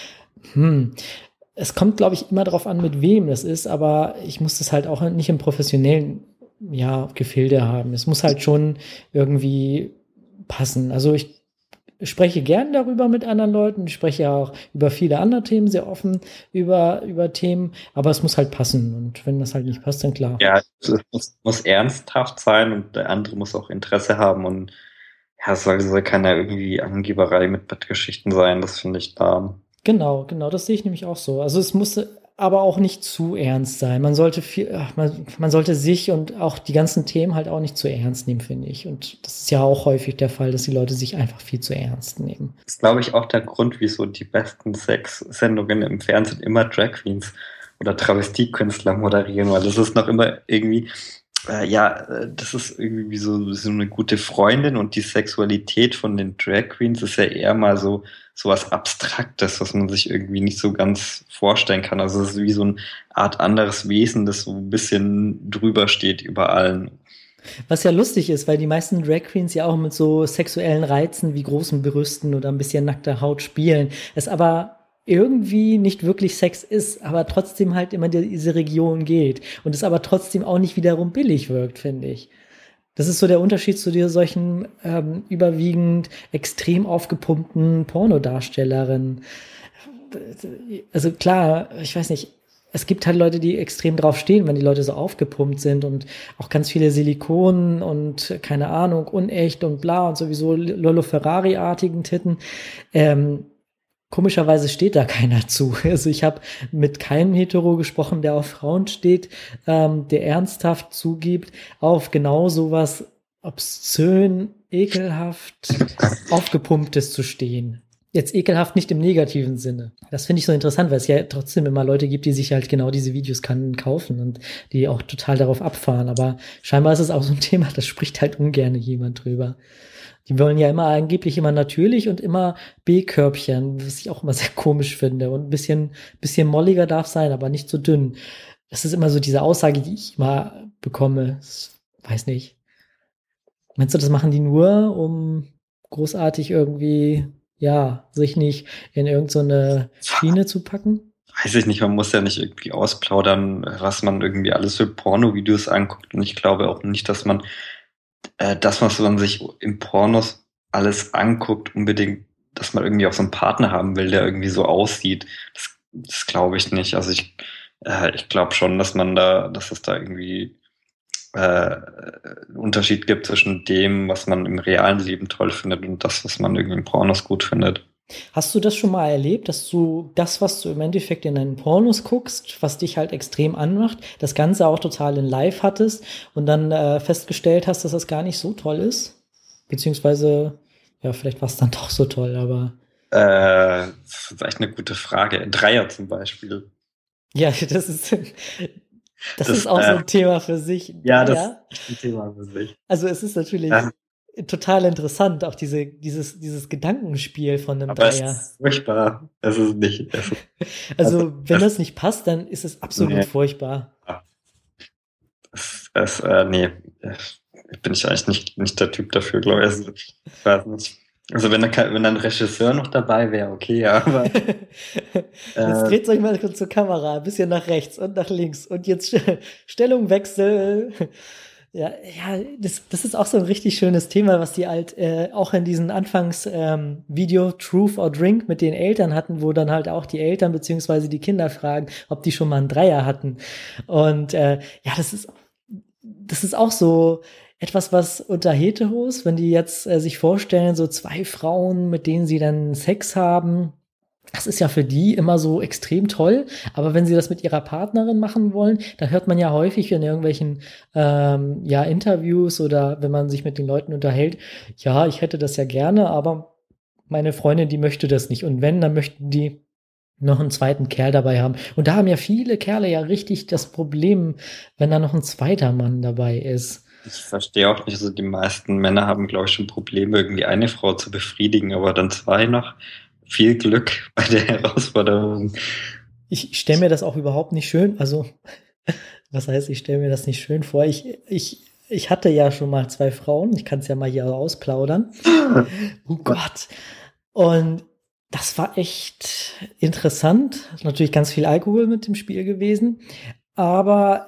S1: Es kommt, glaube ich, immer darauf an, mit wem das ist, aber ich muss das halt auch nicht im professionellen Gefilde haben. Es muss halt schon irgendwie passen. Also ich spreche gern darüber mit anderen Leuten. Ich spreche ja auch über viele andere Themen sehr offen über Themen, aber es muss halt passen. Und wenn das halt nicht passt, dann klar.
S2: Ja, es muss ernsthaft sein und der andere muss auch Interesse haben und ja, es soll keine irgendwie Angeberei mit Bettgeschichten sein, das finde ich da.
S1: Genau, das sehe ich nämlich auch so. Also es muss aber auch nicht zu ernst sein. Man sollte man sollte sich und auch die ganzen Themen halt auch nicht zu ernst nehmen, finde ich. Und das ist ja auch häufig der Fall, dass die Leute sich einfach viel zu ernst nehmen.
S2: Das ist, glaube ich, auch der Grund, wieso die besten Sex-Sendungen im Fernsehen immer Drag Queens oder Travestiekünstler moderieren, weil das ist noch immer irgendwie, das ist irgendwie wie so eine gute Freundin und die Sexualität von den Drag Queens ist ja eher mal so was Abstraktes, was man sich irgendwie nicht so ganz vorstellen kann. Also es ist wie so eine Art anderes Wesen, das so ein bisschen drüber steht über allen.
S1: Was ja lustig ist, weil die meisten Drag Queens ja auch mit so sexuellen Reizen wie großen Brüsten oder ein bisschen nackter Haut spielen. Es aber irgendwie nicht wirklich Sex ist, aber trotzdem halt immer diese Region geht. Und es aber trotzdem auch nicht wiederum billig wirkt, finde ich. Das ist so der Unterschied zu solchen überwiegend extrem aufgepumpten Pornodarstellerinnen. Also klar, ich weiß nicht, es gibt halt Leute, die extrem drauf stehen, wenn die Leute so aufgepumpt sind und auch ganz viele Silikon und keine Ahnung, unecht und bla und sowieso Lolo Ferrari-artigen Titten. Komischerweise steht da keiner zu. Also ich habe mit keinem Hetero gesprochen, der auf Frauen steht, der ernsthaft zugibt, auf genau sowas obszön, ekelhaft, aufgepumptes zu stehen. Jetzt ekelhaft nicht im negativen Sinne. Das finde ich so interessant, weil es ja trotzdem immer Leute gibt, die sich halt genau diese Videos kaufen und die auch total darauf abfahren. Aber scheinbar ist es auch so ein Thema, das spricht halt ungern jemand drüber. Die wollen ja immer angeblich immer natürlich und immer B-Körbchen, was ich auch immer sehr komisch finde. Und ein bisschen molliger darf sein, aber nicht so dünn. Das ist immer so diese Aussage, die ich immer bekomme. Weiß nicht. Meinst du, das machen die nur, um großartig irgendwie, ja, sich nicht in irgendeine Schiene zu packen?
S2: Weiß ich nicht, man muss ja nicht irgendwie ausplaudern, was man irgendwie alles für Pornovideos anguckt. Und ich glaube auch nicht, dass man das, was man sich im Pornos alles anguckt, unbedingt, dass man irgendwie auch so einen Partner haben will, der irgendwie so aussieht. Das glaube ich nicht. Also ich glaube schon, dass es da irgendwie einen Unterschied gibt zwischen dem, was man im realen Leben toll findet und das, was man irgendwie in Pornos gut findet.
S1: Hast du das schon mal erlebt, dass du das, was du im Endeffekt in deinen Pornos guckst, was dich halt extrem anmacht, das Ganze auch total in Live hattest und dann festgestellt hast, dass das gar nicht so toll ist? Beziehungsweise, ja, vielleicht war es dann doch so toll, aber.
S2: Das ist echt eine gute Frage. Dreier zum Beispiel.
S1: Ja, das ist auch so ein Thema für sich.
S2: Ja, das ist ein Thema für sich.
S1: Also es ist natürlich total interessant, auch dieses Gedankenspiel von einem
S2: aber
S1: Dreier.
S2: Es ist furchtbar. Es ist nicht.
S1: Also, wenn das nicht passt, dann ist es absolut furchtbar.
S2: Nee, bin ich eigentlich nicht der Typ dafür, glaube ich. Also, ich weiß nicht. Also wenn ein Regisseur noch dabei wäre, okay, aber.
S1: Jetzt dreht euch mal kurz zur Kamera, ein bisschen nach rechts und nach links und jetzt Stellungwechsel. Ja, das ist auch so ein richtig schönes Thema, was die halt auch in diesen Anfangs-Video Truth or Drink mit den Eltern hatten, wo dann halt auch die Eltern beziehungsweise die Kinder fragen, ob die schon mal einen Dreier hatten. Und das ist auch so etwas, was unter Heteros, wenn die jetzt sich vorstellen, so zwei Frauen, mit denen sie dann Sex haben, Das ist ja für die immer so extrem toll, aber wenn sie das mit ihrer Partnerin machen wollen, dann hört man ja häufig in irgendwelchen ja, Interviews oder wenn man sich mit den Leuten unterhält, ja, ich hätte das ja gerne, aber meine Freundin, die möchte das nicht. Und wenn, dann möchten die noch einen zweiten Kerl dabei haben. Und da haben ja viele Kerle ja richtig das Problem, wenn da noch ein zweiter Mann dabei ist.
S2: Ich verstehe auch nicht, also die meisten Männer haben, glaube ich, schon Probleme, irgendwie eine Frau zu befriedigen, aber dann zwei noch. Viel Glück bei der Herausforderung.
S1: Ich stelle mir das auch überhaupt nicht schön, also was heißt, ich stelle mir das nicht schön vor. Ich hatte ja schon mal 2 Frauen, ich kann es ja mal hier ausplaudern. Oh Gott. Und das war echt interessant. Natürlich ganz viel Alkohol mit dem Spiel gewesen. Aber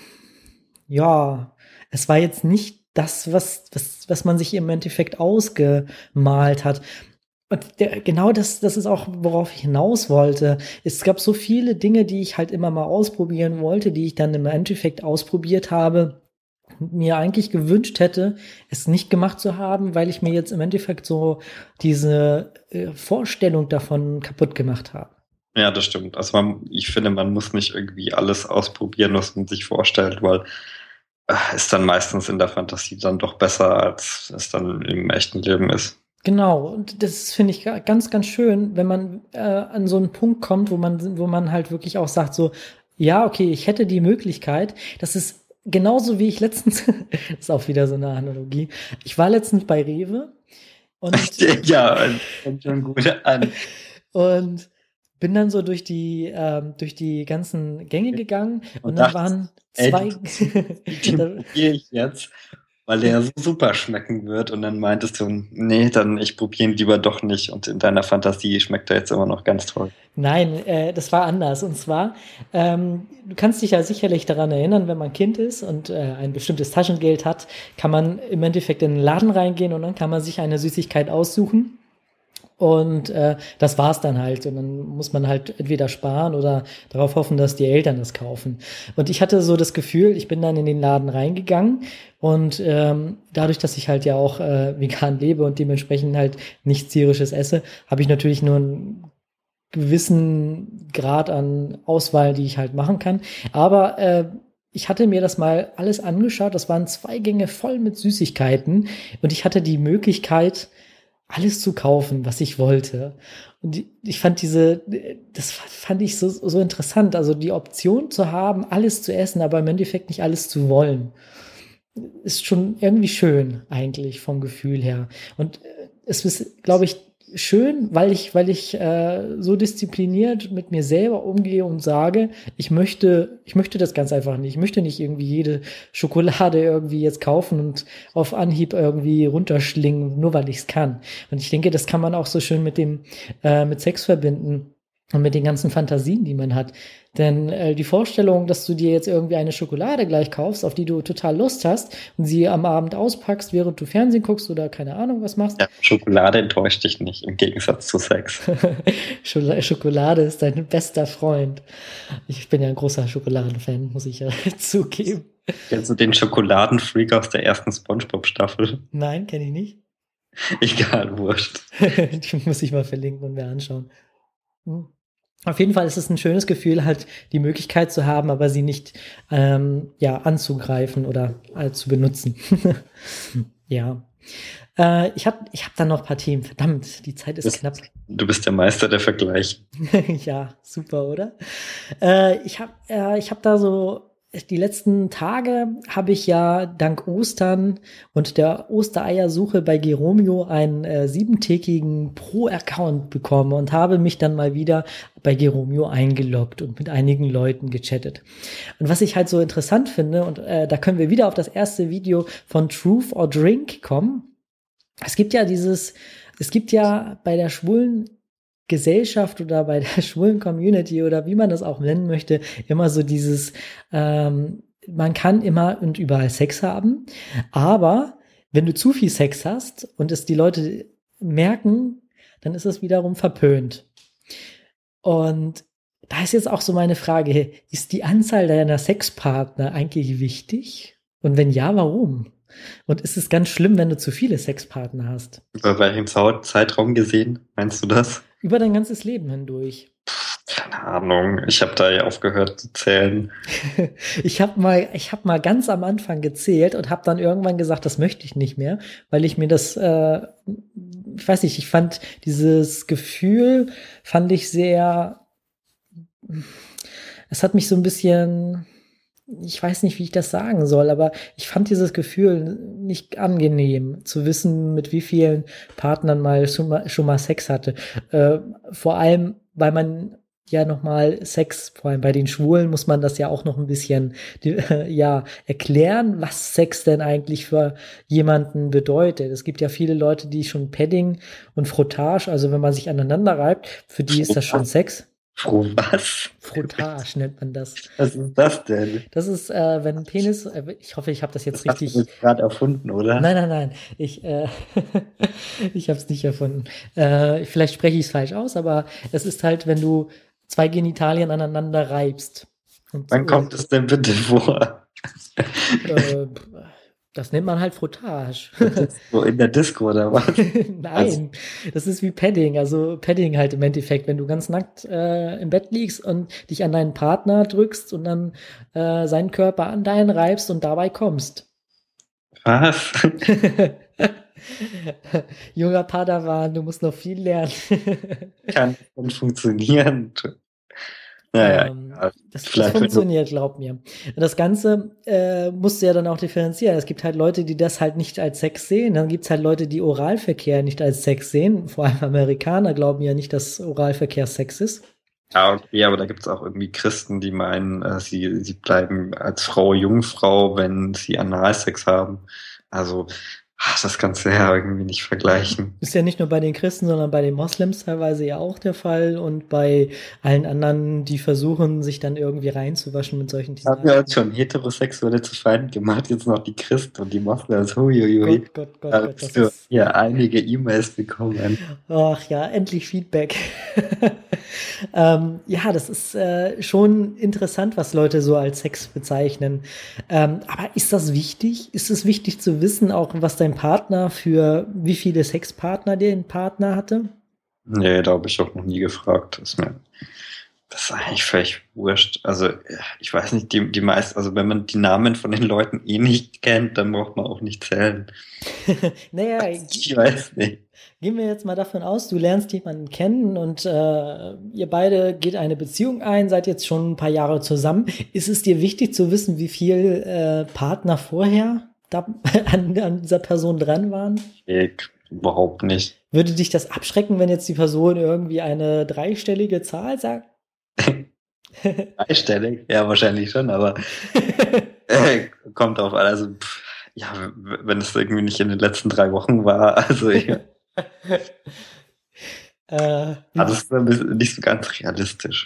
S1: ja, es war jetzt nicht das, was man sich im Endeffekt ausgemalt hat. Und genau das ist auch, worauf ich hinaus wollte. Es gab so viele Dinge, die ich halt immer mal ausprobieren wollte, die ich dann im Endeffekt ausprobiert habe und mir eigentlich gewünscht hätte, es nicht gemacht zu haben, weil ich mir jetzt im Endeffekt so diese Vorstellung davon kaputt gemacht habe.
S2: Ja, das stimmt. Also ich finde, man muss nicht irgendwie alles ausprobieren, was man sich vorstellt, weil es dann meistens in der Fantasie dann doch besser, als es dann im echten Leben ist.
S1: Genau, und das finde ich ganz, ganz schön, wenn man an so einen Punkt kommt, wo man halt wirklich auch sagt, so, ja, okay, ich hätte die Möglichkeit, das ist genauso wie ich letztens, das ist auch wieder so eine Analogie, ich war letztens bei Rewe und
S2: Ja, fängt schon gut an.
S1: und bin dann so durch die ganzen Gänge gegangen und dann waren zwei,
S2: Den probiere ich jetzt, weil der so super schmecken wird. Und dann meintest du, nee, dann ich probiere ihn lieber doch nicht. Und in deiner Fantasie schmeckt er jetzt immer noch ganz toll.
S1: Nein, das war anders. Und zwar, du kannst dich ja sicherlich daran erinnern, wenn man Kind ist und ein bestimmtes Taschengeld hat, kann man im Endeffekt in den Laden reingehen und dann kann man sich eine Süßigkeit aussuchen. Und das war's dann halt. Und dann muss man halt entweder sparen oder darauf hoffen, dass die Eltern das kaufen. Und ich hatte so das Gefühl, ich bin dann in den Laden reingegangen und dadurch, dass ich halt ja auch vegan lebe und dementsprechend halt nichts Tierisches esse, habe ich natürlich nur einen gewissen Grad an Auswahl, die ich halt machen kann. Aber ich hatte mir das mal alles angeschaut. Das waren 2 Gänge voll mit Süßigkeiten und ich hatte die Möglichkeit, alles zu kaufen, was ich wollte. Und ich fand das fand ich so interessant. Also die Option zu haben, alles zu essen, aber im Endeffekt nicht alles zu wollen, ist schon irgendwie schön eigentlich vom Gefühl her. Und es ist, glaube ich, schön, weil ich so diszipliniert mit mir selber umgehe und sage, ich möchte das ganz einfach nicht. Ich möchte nicht irgendwie jede Schokolade irgendwie jetzt kaufen und auf Anhieb irgendwie runterschlingen, nur weil ich es kann. Und ich denke, das kann man auch so schön mit Sex verbinden und mit den ganzen Fantasien, die man hat. Denn die Vorstellung, dass du dir jetzt irgendwie eine Schokolade gleich kaufst, auf die du total Lust hast und sie am Abend auspackst, während du Fernsehen guckst oder keine Ahnung was machst.
S2: Ja, Schokolade enttäuscht dich nicht, im Gegensatz zu Sex.
S1: Schokolade ist dein bester Freund. Ich bin ja ein großer Schokoladenfan, muss ich ja zugeben.
S2: Kennst du den Schokoladenfreak aus der ersten SpongeBob-Staffel?
S1: Nein, kenne ich nicht.
S2: Egal, wurscht.
S1: Die muss ich mal verlinken und mir anschauen. Auf jeden Fall ist es ein schönes Gefühl, halt die Möglichkeit zu haben, aber sie nicht anzugreifen oder zu benutzen. Ja. Ich hab dann noch ein paar Themen. Verdammt, die Zeit ist knapp.
S2: Du bist der Meister der Vergleiche.
S1: Ja, super, oder? Ich hab da so die letzten Tage habe ich ja dank Ostern und der Ostereiersuche bei Geromeo einen 7-tägigen Pro-Account bekommen und habe mich dann mal wieder bei Geromeo eingeloggt und mit einigen Leuten gechattet. Und was ich halt so interessant finde, und da können wir wieder auf das erste Video von Truth or Drink kommen. Es gibt ja bei der schwulen Gesellschaft oder bei der schwulen Community oder wie man das auch nennen möchte, immer so dieses, man kann immer und überall Sex haben, aber wenn du zu viel Sex hast und es die Leute merken, dann ist es wiederum verpönt. Und da ist jetzt auch so meine Frage, ist die Anzahl deiner Sexpartner eigentlich wichtig? Und wenn ja, warum? Und ist es ganz schlimm, wenn du zu viele Sexpartner hast?
S2: Über welchen Zeitraum gesehen, meinst du das?
S1: Über dein ganzes Leben hindurch.
S2: Keine Ahnung, ich habe da ja aufgehört zu zählen.
S1: Ich hab mal ganz am Anfang gezählt und habe dann irgendwann gesagt, das möchte ich nicht mehr, weil ich mir ich weiß nicht, ich fand dieses Gefühl, fand ich sehr, es hat mich so ein bisschen, ich weiß nicht, wie ich das sagen soll, aber ich fand dieses Gefühl nicht angenehm, zu wissen, mit wie vielen Partnern mal schon mal Sex hatte. Vor allem, weil man ja noch mal Sex, vor allem bei den Schwulen muss man das ja auch noch ein bisschen ja erklären, was Sex denn eigentlich für jemanden bedeutet. Es gibt ja viele Leute, die schon Padding und Frottage, also wenn man sich aneinander reibt, für die ist das schon Sex.
S2: Froh was?
S1: Frottage nennt man das.
S2: Was ist das denn?
S1: Das ist, wenn ein Penis, ich hoffe, ich habe das jetzt
S2: Das hast du
S1: richtig.
S2: jetzt gerade erfunden, oder?
S1: Nein, nein, nein. Ich habe es nicht erfunden. Vielleicht spreche ich es falsch aus, aber es ist halt, wenn du zwei Genitalien aneinander reibst.
S2: Wann kommt es denn bitte vor?
S1: Äh, Das nennt man halt Frottage.
S2: So in der Disco oder was?
S1: Nein, das ist wie Padding. Also Padding halt im Endeffekt, wenn du ganz nackt im Bett liegst und dich an deinen Partner drückst und dann seinen Körper an deinen reibst und dabei kommst.
S2: Was?
S1: Junger Padawan, du musst noch viel lernen.
S2: Kann schon funktionieren. Naja,
S1: Das
S2: vielleicht
S1: funktioniert, glaub mir. Das Ganze musst du ja dann auch differenzieren. Es gibt halt Leute, die das halt nicht als Sex sehen. Dann gibt es halt Leute, die Oralverkehr nicht als Sex sehen. Vor allem Amerikaner glauben ja nicht, dass Oralverkehr Sex ist.
S2: ja, okay, aber da gibt es auch irgendwie Christen, die meinen, sie bleiben als Frau Jungfrau, wenn sie Analsex haben. Also, das kannst du ja irgendwie nicht vergleichen.
S1: Ist ja nicht nur bei den Christen, sondern bei den Moslems teilweise ja auch der Fall und bei allen anderen, die versuchen, sich dann irgendwie reinzuwaschen mit solchen
S2: Haben wir uns schon Heterosexuelle zu Feind gemacht, jetzt noch die Christen und die Moslems. Huiuiui. Da
S1: Gott,
S2: hast du hier einige E-Mails bekommen.
S1: Ach ja, endlich Feedback. Ja, das ist schon interessant, was Leute so als Sex bezeichnen. Aber ist das wichtig? Ist es wichtig zu wissen, auch was dein Partner wie viele Sexpartner der Partner hatte?
S2: Nee, da habe ich auch noch nie gefragt. Das ist eigentlich völlig wurscht. Also, ich weiß nicht, die meisten, also wenn man die Namen von den Leuten eh nicht kennt, dann braucht man auch nicht zählen.
S1: Naja,
S2: Ich weiß nicht.
S1: gehen wir jetzt mal davon aus, du lernst jemanden kennen und ihr beide geht eine Beziehung ein, seid jetzt schon ein paar Jahre zusammen. Ist es dir wichtig zu wissen, wie viel Partner vorher da an dieser Person dran waren?
S2: Überhaupt nicht.
S1: Würde dich das abschrecken, wenn jetzt die Person irgendwie eine dreistellige Zahl sagt?
S2: Dreistellig? Ja, wahrscheinlich schon, aber kommt drauf an. Also, ja, wenn es irgendwie nicht in den letzten 3 Wochen war, also ja. Das ist ein bisschen nicht so ganz realistisch.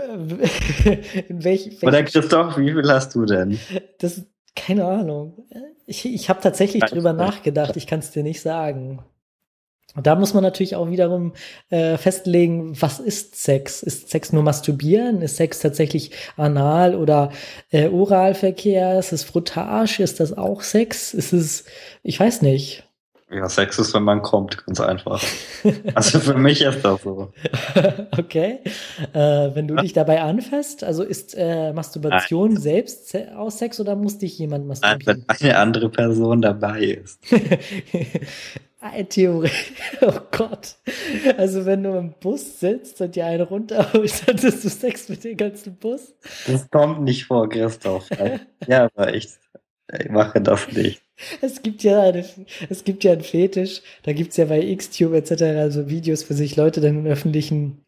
S2: Oder Christoph, wie viel hast du denn?
S1: Keine Ahnung. Ich habe tatsächlich drüber nachgedacht, ich kann es dir nicht sagen. Und da muss man natürlich auch wiederum festlegen, was ist Sex? Ist Sex nur Masturbieren? Ist Sex tatsächlich Anal- oder Oralverkehr? Ist es Frottage? Ist das auch Sex? Ich weiß nicht.
S2: Ja, Sex ist, wenn man kommt, ganz einfach. Also für mich ist das so.
S1: Okay. Wenn du dich dabei anfasst, also ist Masturbation selbst aus Sex oder muss dich jemand masturbieren?
S2: Wenn eine andere Person dabei ist.
S1: Theorie. Oh Gott. Also wenn du im Bus sitzt und dir eine runterholst, dann hast du Sex mit dem ganzen Bus?
S2: Das kommt nicht vor, Christoph. Ja, aber ich mache das nicht.
S1: Es gibt ja einen Fetisch, da gibt es ja bei Xtube etc. so Videos, wo sich Leute dann in öffentlichen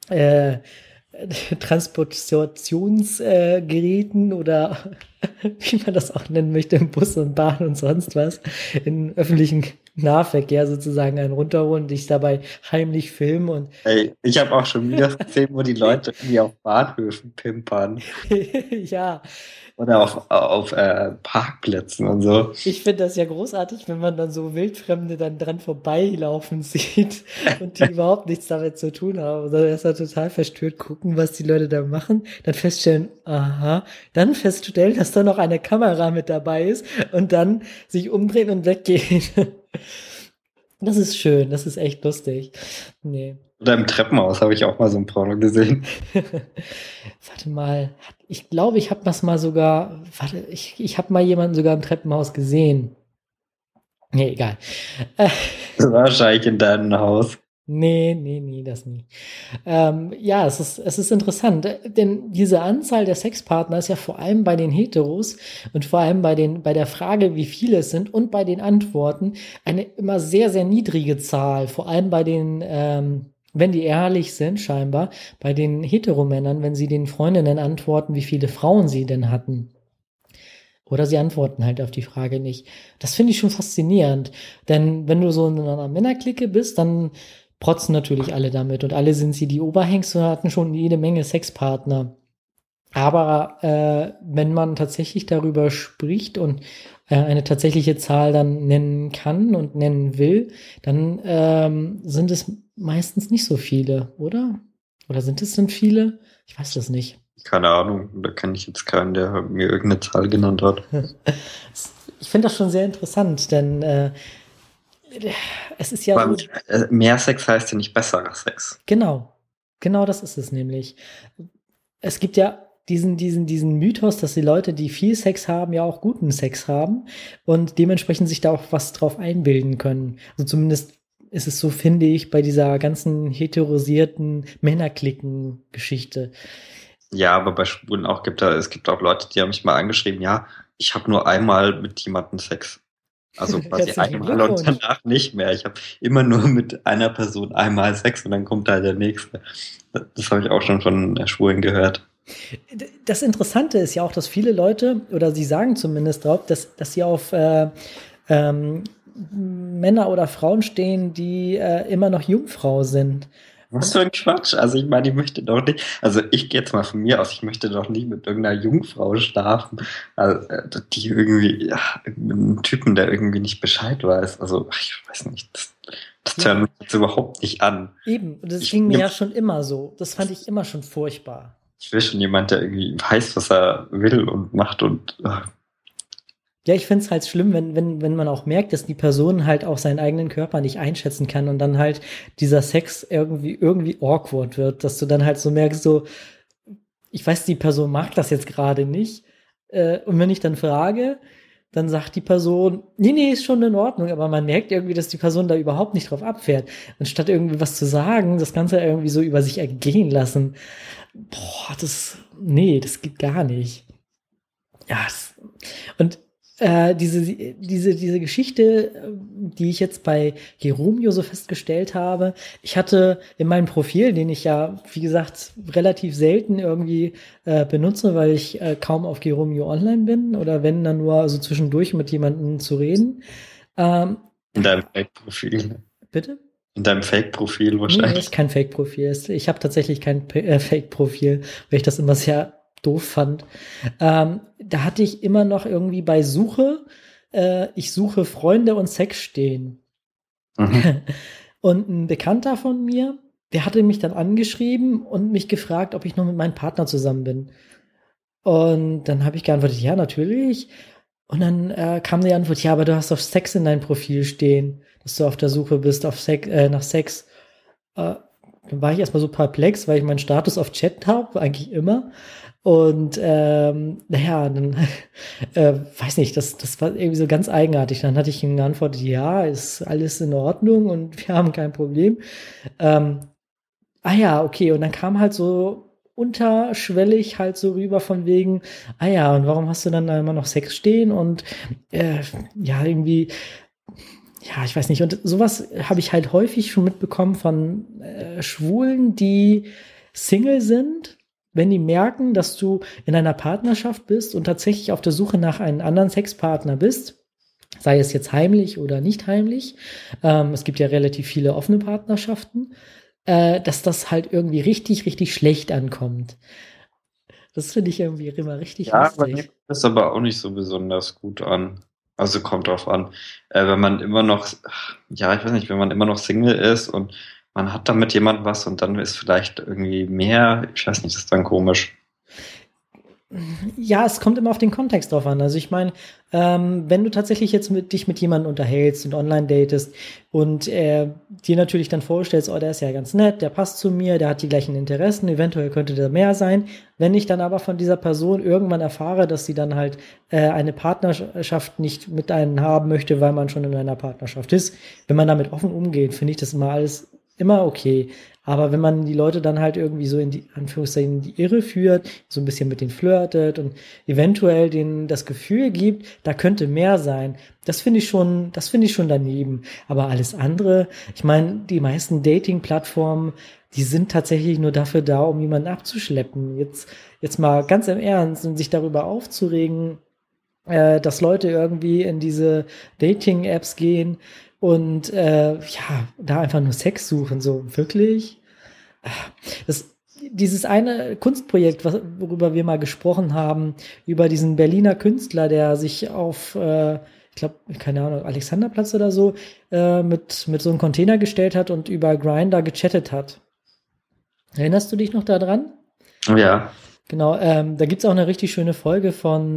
S1: Transportationsgeräten oder wie man das auch nennen möchte, im Bus und Bahn und sonst was, in öffentlichen Nahverkehr sozusagen einen runterholen, dich dabei heimlich filmen und
S2: Ey, ich habe auch schon Videos gesehen, wo die Leute irgendwie auf Bahnhöfen pimpern.
S1: ja.
S2: Oder auf Parkplätzen und so.
S1: Ich finde das ja großartig, wenn man dann so Wildfremde dann dran vorbeilaufen sieht und die überhaupt nichts damit zu tun haben. Sondern erst mal total verstört gucken, was die Leute da machen. Dann feststellen, aha. Dann feststellen, dass da noch eine Kamera mit dabei ist und dann sich umdrehen und weggehen. Das ist schön, das ist echt lustig. Nee.
S2: Oder im Treppenhaus habe ich auch mal so ein Porno gesehen.
S1: Warte mal, ich glaube, ich habe das mal sogar, warte, ich habe mal jemanden sogar im Treppenhaus gesehen. Nee, egal.
S2: Das war wahrscheinlich in deinem Haus.
S1: Nee, das nie. Ja, es ist interessant, denn diese Anzahl der Sexpartner ist ja vor allem bei den Heteros und vor allem bei der Frage, wie viele es sind und bei den Antworten eine immer sehr, sehr niedrige Zahl. Vor allem bei wenn die ehrlich sind, scheinbar, bei den Heteromännern, wenn sie den Freundinnen antworten, wie viele Frauen sie denn hatten. Oder sie antworten halt auf die Frage nicht. Das finde ich schon faszinierend. Denn wenn du so in einer Männerklicke bist, dann protzen natürlich alle damit. Und alle sind sie die Oberhengste und hatten schon jede Menge Sexpartner. Aber wenn man tatsächlich darüber spricht und eine tatsächliche Zahl dann nennen kann und nennen will, dann sind es meistens nicht so viele, oder? Oder sind es denn viele? Ich weiß das nicht.
S2: Keine Ahnung, da kenne ich jetzt keinen, der mir irgendeine Zahl genannt hat.
S1: Ich finde das schon sehr interessant, denn es ist ja
S2: Aber
S1: so.
S2: mehr Sex heißt ja nicht besserer Sex.
S1: Genau das ist es nämlich. Es gibt ja diesen Mythos, dass die Leute, die viel Sex haben, ja auch guten Sex haben und dementsprechend sich da auch was drauf einbilden können. Also zumindest ist es so, finde ich, bei dieser ganzen heteroisierten Männerklicken-Geschichte.
S2: Ja, aber bei Schwulen auch es gibt auch Leute, die haben mich mal angeschrieben, ja, ich habe nur einmal mit jemandem Sex. Also quasi
S1: Herzlichen
S2: einmal und
S1: Glückwunsch.
S2: danach nicht mehr. Ich habe immer nur mit einer Person einmal Sex und dann kommt da der nächste. Das habe ich auch schon von Schwulen gehört.
S1: Das Interessante ist ja auch, dass viele Leute, oder sie sagen zumindest drauf, dass sie auf Männer oder Frauen stehen, die immer noch Jungfrau sind.
S2: Was für ein Quatsch. Also ich meine, ich möchte doch nicht, also ich gehe jetzt mal von mir aus, ich möchte doch nicht mit irgendeiner Jungfrau schlafen, also, die irgendwie, ja, einen Typen, der irgendwie nicht Bescheid weiß. Also ich weiß nicht, das
S1: Ja.
S2: hört mich jetzt überhaupt nicht an.
S1: Eben, und das
S2: Ich,
S1: ging mir ja schon immer so. Das fand ich immer schon furchtbar.
S2: ich will schon jemand, der irgendwie weiß, was er will und macht und
S1: Ja, ich finde es halt schlimm, wenn man auch merkt, dass die Person halt auch seinen eigenen Körper nicht einschätzen kann und dann halt dieser Sex irgendwie awkward wird, dass du dann halt so merkst, so, ich weiß, die Person mag das jetzt gerade nicht. Und wenn ich dann frage, dann sagt die Person, nee, ist schon in Ordnung, aber man merkt irgendwie, dass die Person da überhaupt nicht drauf abfährt. Anstatt irgendwie was zu sagen, das Ganze irgendwie so über sich ergehen lassen. Boah, das geht gar nicht. Ja, und diese Geschichte, die ich jetzt bei Geromeo so festgestellt habe, ich hatte in meinem Profil, den ich ja, wie gesagt, relativ selten irgendwie benutze, weil ich kaum auf Geromeo online bin oder wenn dann nur so zwischendurch mit jemandem zu reden.
S2: in deinem Fake-Profil.
S1: Bitte?
S2: In deinem Fake-Profil
S1: Nee,
S2: wahrscheinlich.
S1: ist kein Fake-Profil. Ich habe tatsächlich kein Fake-Profil, weil ich das immer sehr doof fand. Da hatte ich immer noch irgendwie bei Suche, ich suche Freunde und Sex stehen.
S2: Mhm.
S1: Und ein Bekannter von mir, der hatte mich dann angeschrieben und mich gefragt, ob ich noch mit meinem Partner zusammen bin. Und dann habe ich geantwortet, ja, natürlich. Und dann kam die Antwort, ja, aber du hast doch Sex in deinem Profil stehen, dass du auf der Suche bist nach Sex. Dann war ich erstmal so perplex, weil ich meinen Status auf Chat habe, eigentlich immer. Und naja, dann weiß nicht, das war irgendwie so ganz eigenartig. Dann hatte ich ihm geantwortet, ja, ist alles in Ordnung und wir haben kein Problem. Ja, okay. Und dann kam halt so unterschwellig halt so rüber von wegen, ja, und warum hast du dann da immer noch Sex stehen? Und ja, irgendwie, ja, ich weiß nicht. Und sowas habe ich halt häufig schon mitbekommen von Schwulen, die Single sind, wenn die merken, dass du in einer Partnerschaft bist und tatsächlich auf der Suche nach einem anderen Sexpartner bist, sei es jetzt heimlich oder nicht heimlich, es gibt ja relativ viele offene Partnerschaften, dass das halt irgendwie richtig, richtig schlecht ankommt. Das finde ich irgendwie immer richtig
S2: Ja, bei mir
S1: lustig.
S2: kommt das aber auch nicht so besonders gut an. Also kommt drauf an. Wenn man immer noch, ja, ich weiß nicht, wenn man immer noch Single ist und man hat da mit jemandem was und dann ist vielleicht irgendwie mehr, ich weiß nicht, das ist dann komisch.
S1: Ja, es kommt immer auf den Kontext drauf an. Also ich meine, wenn du tatsächlich jetzt dich mit jemandem unterhältst und online datest und dir natürlich dann vorstellst, oh, der ist ja ganz nett, der passt zu mir, der hat die gleichen Interessen, eventuell könnte der mehr sein. Wenn ich dann aber von dieser Person irgendwann erfahre, dass sie dann halt eine Partnerschaft nicht mit einem haben möchte, weil man schon in einer Partnerschaft ist, wenn man damit offen umgeht, finde ich das immer okay. Aber wenn man die Leute dann halt irgendwie so in die Anführungszeichen in die Irre führt, so ein bisschen mit denen flirtet und eventuell denen das Gefühl gibt, da könnte mehr sein, das finde ich schon daneben. Aber alles andere, ich meine, die meisten Dating-Plattformen, die sind tatsächlich nur dafür da, um jemanden abzuschleppen. Jetzt mal ganz im Ernst und sich darüber aufzuregen, dass Leute irgendwie in diese Dating-Apps gehen und ja, da einfach nur Sex suchen, so wirklich. Dieses eine Kunstprojekt, worüber wir mal gesprochen haben, über diesen Berliner Künstler, der sich auf, ich glaube, keine Ahnung, Alexanderplatz oder so, mit so einem Container gestellt hat und über Grindr gechattet hat. Erinnerst du dich noch daran?
S2: Ja.
S1: Genau, da gibt's auch eine richtig schöne Folge von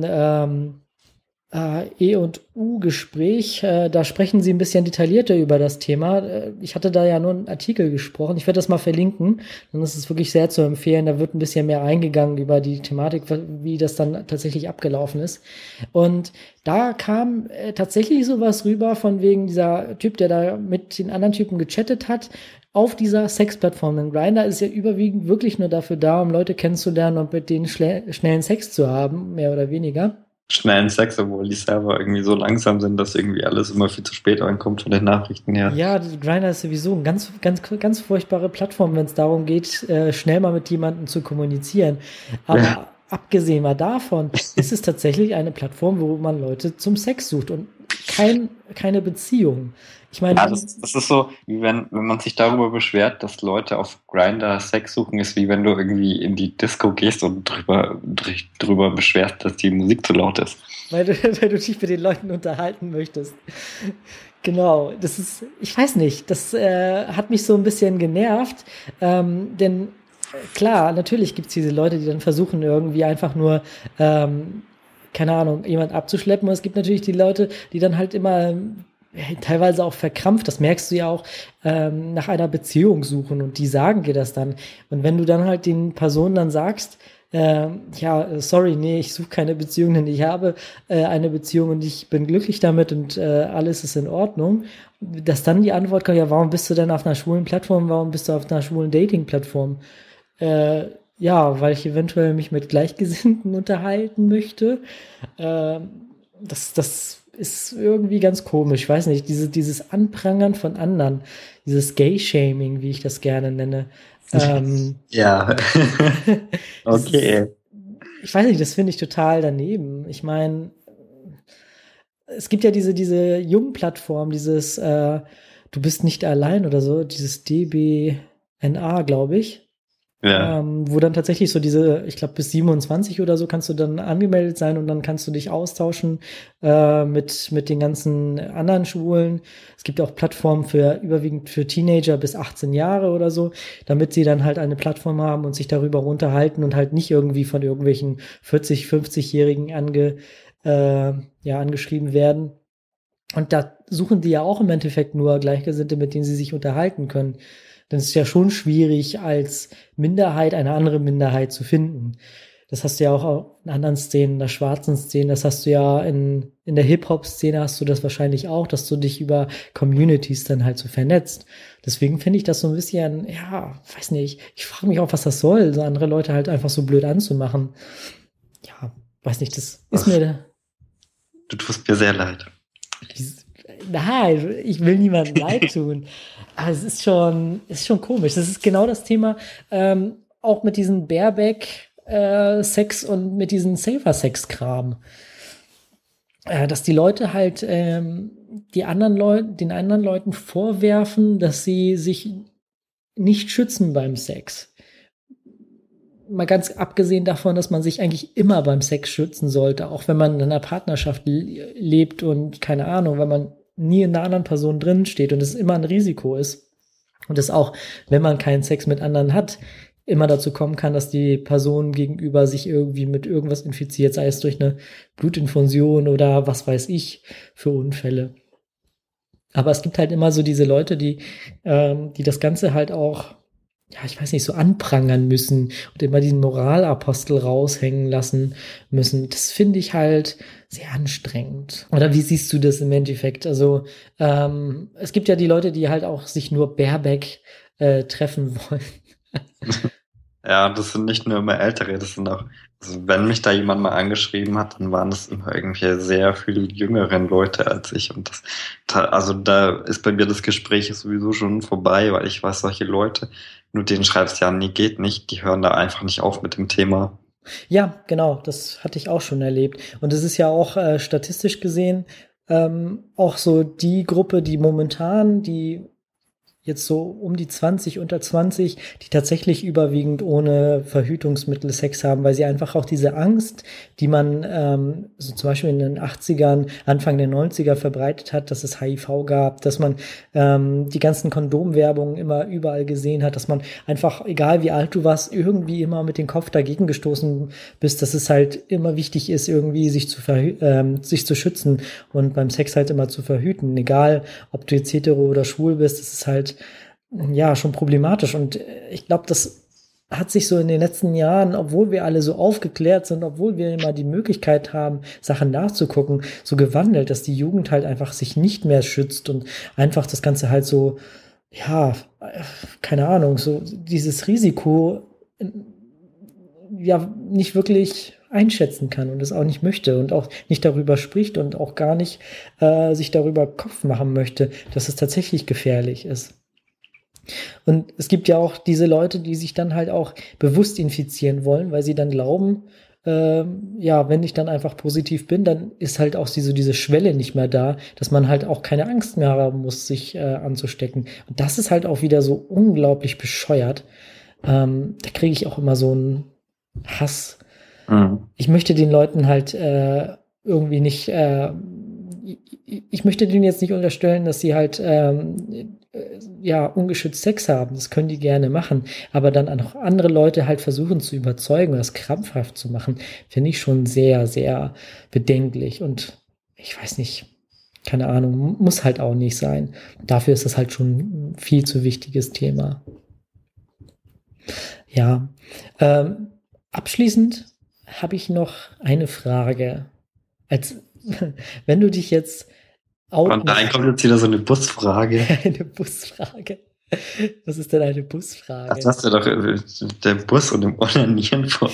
S1: E&U-Gespräch. Da sprechen sie ein bisschen detaillierter über das Thema. Ich hatte da ja nur einen Artikel gesprochen. Ich werde das mal verlinken. Dann ist es wirklich sehr zu empfehlen. Da wird ein bisschen mehr eingegangen über die Thematik, wie das dann tatsächlich abgelaufen ist. Und da kam tatsächlich sowas rüber von wegen dieser Typ, der da mit den anderen Typen gechattet hat. Auf dieser Sexplattform. Denn Grindr ist ja überwiegend wirklich nur dafür da, um Leute kennenzulernen und mit denen schnellen Sex zu haben, mehr oder weniger.
S2: Schnellen Sex, obwohl die Server irgendwie so langsam sind, dass irgendwie alles immer viel zu spät ankommt von den Nachrichten her.
S1: Ja, Grindr ist sowieso eine ganz furchtbare Plattform, wenn es darum geht, schnell mal mit jemandem zu kommunizieren. Aber ja, abgesehen mal davon, ist es tatsächlich eine Plattform, wo man Leute zum Sex sucht und keine Beziehung. Ich meine,
S2: ja, das ist so, wie wenn man sich darüber beschwert, dass Leute auf Grindr Sex suchen, ist wie wenn du irgendwie in die Disco gehst und drüber beschwerst, dass die Musik zu laut ist.
S1: Weil du dich mit den Leuten unterhalten möchtest. Genau, ich weiß nicht, das hat mich so ein bisschen genervt, denn klar, natürlich gibt's diese Leute, die dann versuchen irgendwie einfach nur keine Ahnung, jemand abzuschleppen. Und es gibt natürlich die Leute, die dann halt immer teilweise auch verkrampft, das merkst du ja auch, nach einer Beziehung suchen und die sagen dir das dann. Und wenn du dann halt den Personen dann sagst, ja, sorry, nee, ich suche keine Beziehung, denn ich habe eine Beziehung und ich bin glücklich damit und alles ist in Ordnung, dass dann die Antwort kommt, ja, warum bist du denn auf einer schwulen Plattform, warum bist du auf einer schwulen Dating-Plattform? Ja, weil ich eventuell mich mit Gleichgesinnten unterhalten möchte. Das ist irgendwie ganz komisch. Ich weiß nicht, dieses Anprangern von anderen, dieses Gay-Shaming, wie ich das gerne nenne.
S2: Ja. Okay.
S1: Ich weiß nicht, das finde ich total daneben. Ich meine, es gibt ja diese Jungplattform, dieses Du bist nicht allein oder so, dieses DBNA, glaube ich.
S2: Ja.
S1: Wo dann tatsächlich so ich glaube bis 27 oder so kannst du dann angemeldet sein und dann kannst du dich austauschen mit den ganzen anderen Schwulen. Es gibt auch Plattformen überwiegend für Teenager bis 18 Jahre oder so, damit sie dann halt eine Plattform haben und sich darüber unterhalten und halt nicht irgendwie von irgendwelchen 40-, 50-Jährigen angeschrieben werden. Und da suchen die ja auch im Endeffekt nur Gleichgesinnte, mit denen sie sich unterhalten können. Denn es ist ja schon schwierig, als Minderheit eine andere Minderheit zu finden. Das hast du ja auch in anderen Szenen, in der schwarzen Szene, das hast du ja in der Hip-Hop-Szene hast du das wahrscheinlich auch, dass du dich über Communities dann halt so vernetzt. Deswegen finde ich das so ein bisschen, ja, weiß nicht, ich frage mich auch, was das soll, so andere Leute halt einfach so blöd anzumachen. Ja, weiß nicht, das ist mir...
S2: Du tust mir sehr leid.
S1: Nein, ich will niemandem leid tun. Aber es ist schon komisch. Das ist genau das Thema, auch mit diesem Bareback-Sex und mit diesem Safer-Sex-Kram. Dass die Leute halt den anderen Leuten vorwerfen, dass sie sich nicht schützen beim Sex. Mal ganz abgesehen davon, dass man sich eigentlich immer beim Sex schützen sollte, auch wenn man in einer Partnerschaft lebt und keine Ahnung, wenn man nie in einer anderen Person drin steht und es immer ein Risiko ist. Und das auch, wenn man keinen Sex mit anderen hat, immer dazu kommen kann, dass die Person gegenüber sich irgendwie mit irgendwas infiziert, sei es durch eine Blutinfusion oder was weiß ich für Unfälle. Aber es gibt halt immer so diese Leute, die das Ganze halt auch, ja, ich weiß nicht, so anprangern müssen und immer diesen Moralapostel raushängen lassen müssen. Das finde ich halt sehr anstrengend. Oder wie siehst du das im Endeffekt? Also es gibt ja die Leute, die halt auch sich nur Baerbeck treffen wollen.
S2: Ja, das sind nicht nur immer Ältere, das sind auch, also wenn mich da jemand mal angeschrieben hat, dann waren das immer irgendwie sehr viel jüngeren Leute als ich. Und also da ist bei mir das Gespräch sowieso schon vorbei, weil ich weiß, solche Leute, nur denen schreibst ja, nie geht nicht, die hören da einfach nicht auf mit dem Thema.
S1: Ja, genau, das hatte ich auch schon erlebt. Und es ist ja auch statistisch gesehen auch so die Gruppe, die momentan, die jetzt so um die 20, unter 20, die tatsächlich überwiegend ohne Verhütungsmittel Sex haben, weil sie einfach auch diese Angst, die man so zum Beispiel in den 80ern, Anfang der 90er verbreitet hat, dass es HIV gab, dass man die ganzen Kondomwerbungen immer überall gesehen hat, dass man einfach, egal wie alt du warst, irgendwie immer mit dem Kopf dagegen gestoßen bist, dass es halt immer wichtig ist, irgendwie sich zu schützen und beim Sex halt immer zu verhüten, egal ob du jetzt hetero oder schwul bist, das ist halt ja schon problematisch. Und ich glaube, das hat sich so in den letzten Jahren, obwohl wir alle so aufgeklärt sind, obwohl wir immer die Möglichkeit haben, Sachen nachzugucken, so gewandelt, dass die Jugend halt einfach sich nicht mehr schützt und einfach das Ganze halt so, ja, keine Ahnung, so dieses Risiko ja nicht wirklich einschätzen kann und es auch nicht möchte und auch nicht darüber spricht und auch gar nicht sich darüber Kopf machen möchte, dass es tatsächlich gefährlich ist. Und es gibt ja auch diese Leute, die sich dann halt auch bewusst infizieren wollen, weil sie dann glauben, ja, wenn ich dann einfach positiv bin, dann ist halt auch diese Schwelle nicht mehr da, dass man halt auch keine Angst mehr haben muss, sich anzustecken. Und das ist halt auch wieder so unglaublich bescheuert. Da kriege ich auch immer so einen Hass. Ich möchte den Leuten halt irgendwie nicht, ich möchte denen jetzt nicht unterstellen, dass sie halt ja ungeschützt Sex haben. Das können die gerne machen. Aber dann auch andere Leute halt versuchen zu überzeugen oder das krampfhaft zu machen, finde ich schon sehr, sehr bedenklich. Und ich weiß nicht, keine Ahnung, muss halt auch nicht sein. Dafür ist das halt schon ein viel zu wichtiges Thema. Ja, abschließend habe ich noch eine Frage. Als wenn du dich jetzt
S2: Und dann kommt jetzt wieder so eine Busfrage.
S1: eine Busfrage. Was ist denn eine Busfrage?
S2: Das hast du doch der Bus und dem Onanieren vor.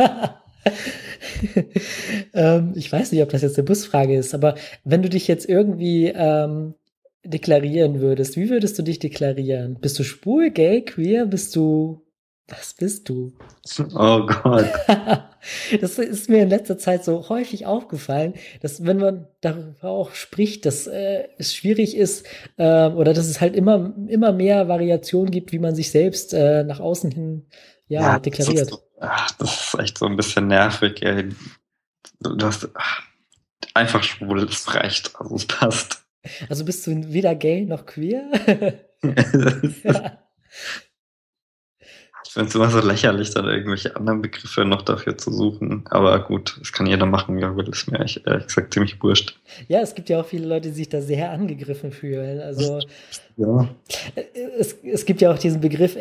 S1: Ich weiß nicht, ob das jetzt eine Busfrage ist, aber wenn du dich jetzt irgendwie deklarieren würdest, wie würdest du dich deklarieren? Bist du schwul, gay, queer? Was bist du?
S2: Oh Gott.
S1: Das ist mir in letzter Zeit so häufig aufgefallen, dass wenn man darüber auch spricht, dass es schwierig ist oder dass es halt immer mehr Variationen gibt, wie man sich selbst nach außen hin deklariert.
S2: Das ist echt so ein bisschen nervig. Ey. Du hast einfach schwul, das reicht, also es passt.
S1: Also bist du weder gay noch queer?
S2: Ja. Ich finde es immer so lächerlich, dann irgendwelche anderen Begriffe noch dafür zu suchen. Aber gut, das kann jeder machen, ja, das ist mir ehrlich gesagt ziemlich wurscht.
S1: Ja, es gibt ja auch viele Leute, die sich da sehr angegriffen fühlen. Also
S2: ja.
S1: Es gibt ja auch diesen Begriff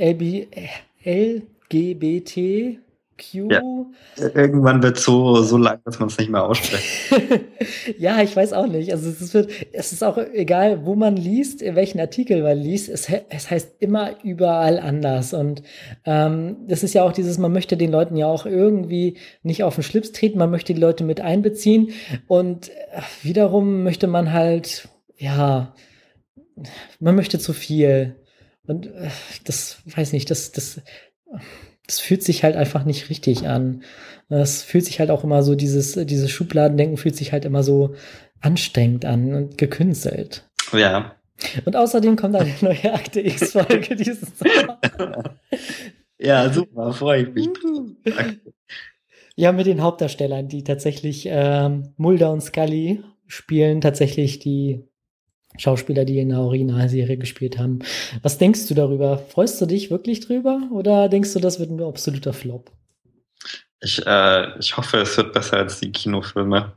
S1: LGBTQ.
S2: Ja. Irgendwann wird so lang, dass man es nicht mehr ausspricht.
S1: Ja, ich weiß auch nicht. Also es ist auch egal, wo man liest, in welchen Artikel man liest. Es heißt immer überall anders. Und das ist ja auch man möchte den Leuten ja auch irgendwie nicht auf den Schlips treten, man möchte die Leute mit einbeziehen. Und wiederum möchte man halt, ja, man möchte zu viel. Und das weiß nicht, das fühlt sich halt einfach nicht richtig an. Das fühlt sich halt auch immer so, dieses Schubladendenken fühlt sich halt immer so anstrengend an und gekünstelt.
S2: Ja.
S1: Und außerdem kommt eine neue Akte X-Folge dieses Sommer.
S2: Ja, super, freue ich mich.
S1: Ja, mit den Hauptdarstellern, die tatsächlich Mulder und Scully spielen tatsächlich die Schauspieler, die in der Originalserie gespielt haben. Was denkst du darüber? Freust du dich wirklich drüber oder denkst du, das wird ein absoluter Flop?
S2: Ich hoffe, es wird besser als die Kinofilme.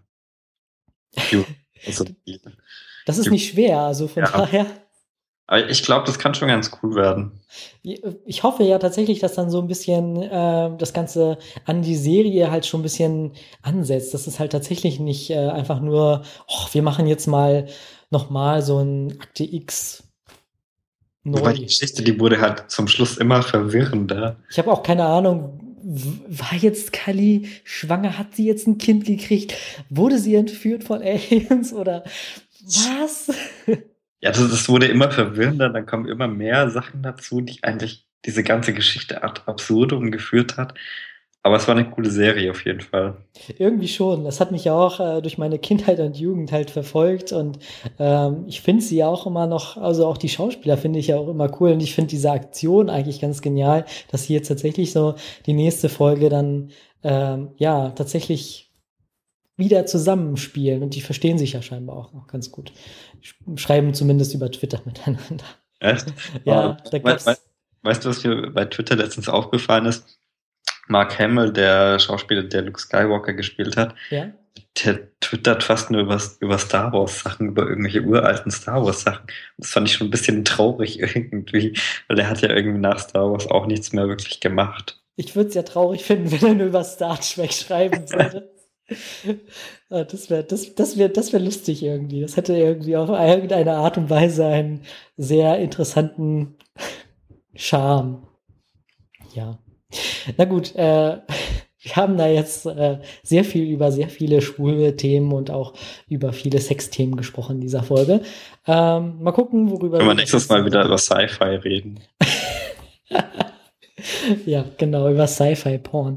S2: Also
S1: Das ist nicht schwer, also von daher.
S2: Aber ich glaube, das kann schon ganz cool werden.
S1: Ich hoffe ja tatsächlich, dass dann so ein bisschen das Ganze an die Serie halt schon ein bisschen ansetzt. Dass es halt tatsächlich nicht einfach nur, wir machen jetzt mal noch mal so ein Akte X neu.
S2: Wobei die Geschichte, die wurde halt zum Schluss immer verwirrender.
S1: Ich habe auch keine Ahnung, war jetzt Kali schwanger? Hat sie jetzt ein Kind gekriegt? Wurde sie entführt von Aliens oder was?
S2: Ja, das wurde immer verwirrender, dann kommen immer mehr Sachen dazu, die eigentlich diese ganze Geschichte ad absurdum geführt hat. Aber es war eine coole Serie auf jeden Fall.
S1: Irgendwie schon. Das hat mich ja auch durch meine Kindheit und Jugend halt verfolgt und ich finde sie ja auch immer noch, also auch die Schauspieler finde ich ja auch immer cool und ich finde diese Aktion eigentlich ganz genial, dass sie jetzt tatsächlich so die nächste Folge dann ja tatsächlich wieder zusammenspielen und die verstehen sich ja scheinbar auch noch ganz gut. Schreiben zumindest über Twitter miteinander.
S2: Echt?
S1: Ja, da gab's.
S2: Weißt du, was mir bei Twitter letztens aufgefallen ist? Mark Hamill, der Schauspieler, der Luke Skywalker gespielt hat,
S1: Ja.
S2: der twittert fast nur über Star Wars Sachen, über irgendwelche uralten Star Wars Sachen. Das fand ich schon ein bisschen traurig irgendwie, weil er hat ja irgendwie nach Star Wars auch nichts mehr wirklich gemacht.
S1: Ich würde es ja traurig finden, wenn er nur über Star Trek schreiben würde. Das wär lustig irgendwie. Das hätte irgendwie auf irgendeine Art und Weise einen sehr interessanten Charme. Ja. Na gut, wir haben da jetzt sehr viel über sehr viele schwule Themen und auch über viele Sexthemen gesprochen in dieser Folge. Mal gucken, worüber
S2: Können wir nächstes Mal wieder über Sci-Fi reden.
S1: Ja, genau, über Sci-Fi-Porn.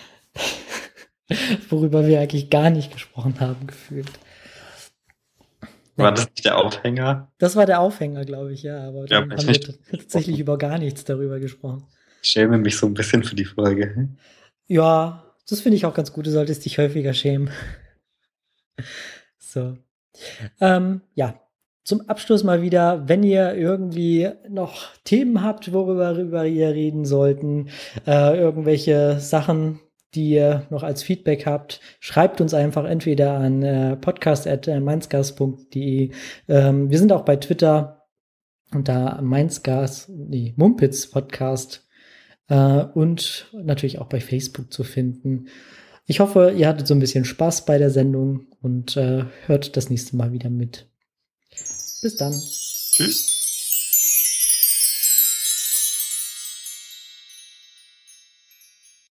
S1: Worüber wir eigentlich gar nicht gesprochen haben, gefühlt.
S2: War das nicht der Aufhänger?
S1: Das war der Aufhänger, glaube ich, ja. Aber dann
S2: Ja,
S1: haben wir tatsächlich über gar nichts darüber gesprochen.
S2: Ich schäme mich so ein bisschen für die Folge.
S1: Ja, das finde ich auch ganz gut. Du solltest dich häufiger schämen. So. Ja, zum Abschluss mal wieder, wenn ihr irgendwie noch Themen habt, worüber ihr reden sollten, irgendwelche Sachen, die ihr noch als Feedback habt, schreibt uns einfach entweder an podcast@mainzgas.de. Wir sind auch bei Twitter unter Mumpitz Podcast und natürlich auch bei Facebook zu finden. Ich hoffe, ihr hattet so ein bisschen Spaß bei der Sendung und hört das nächste Mal wieder mit. Bis dann.
S2: Tschüss.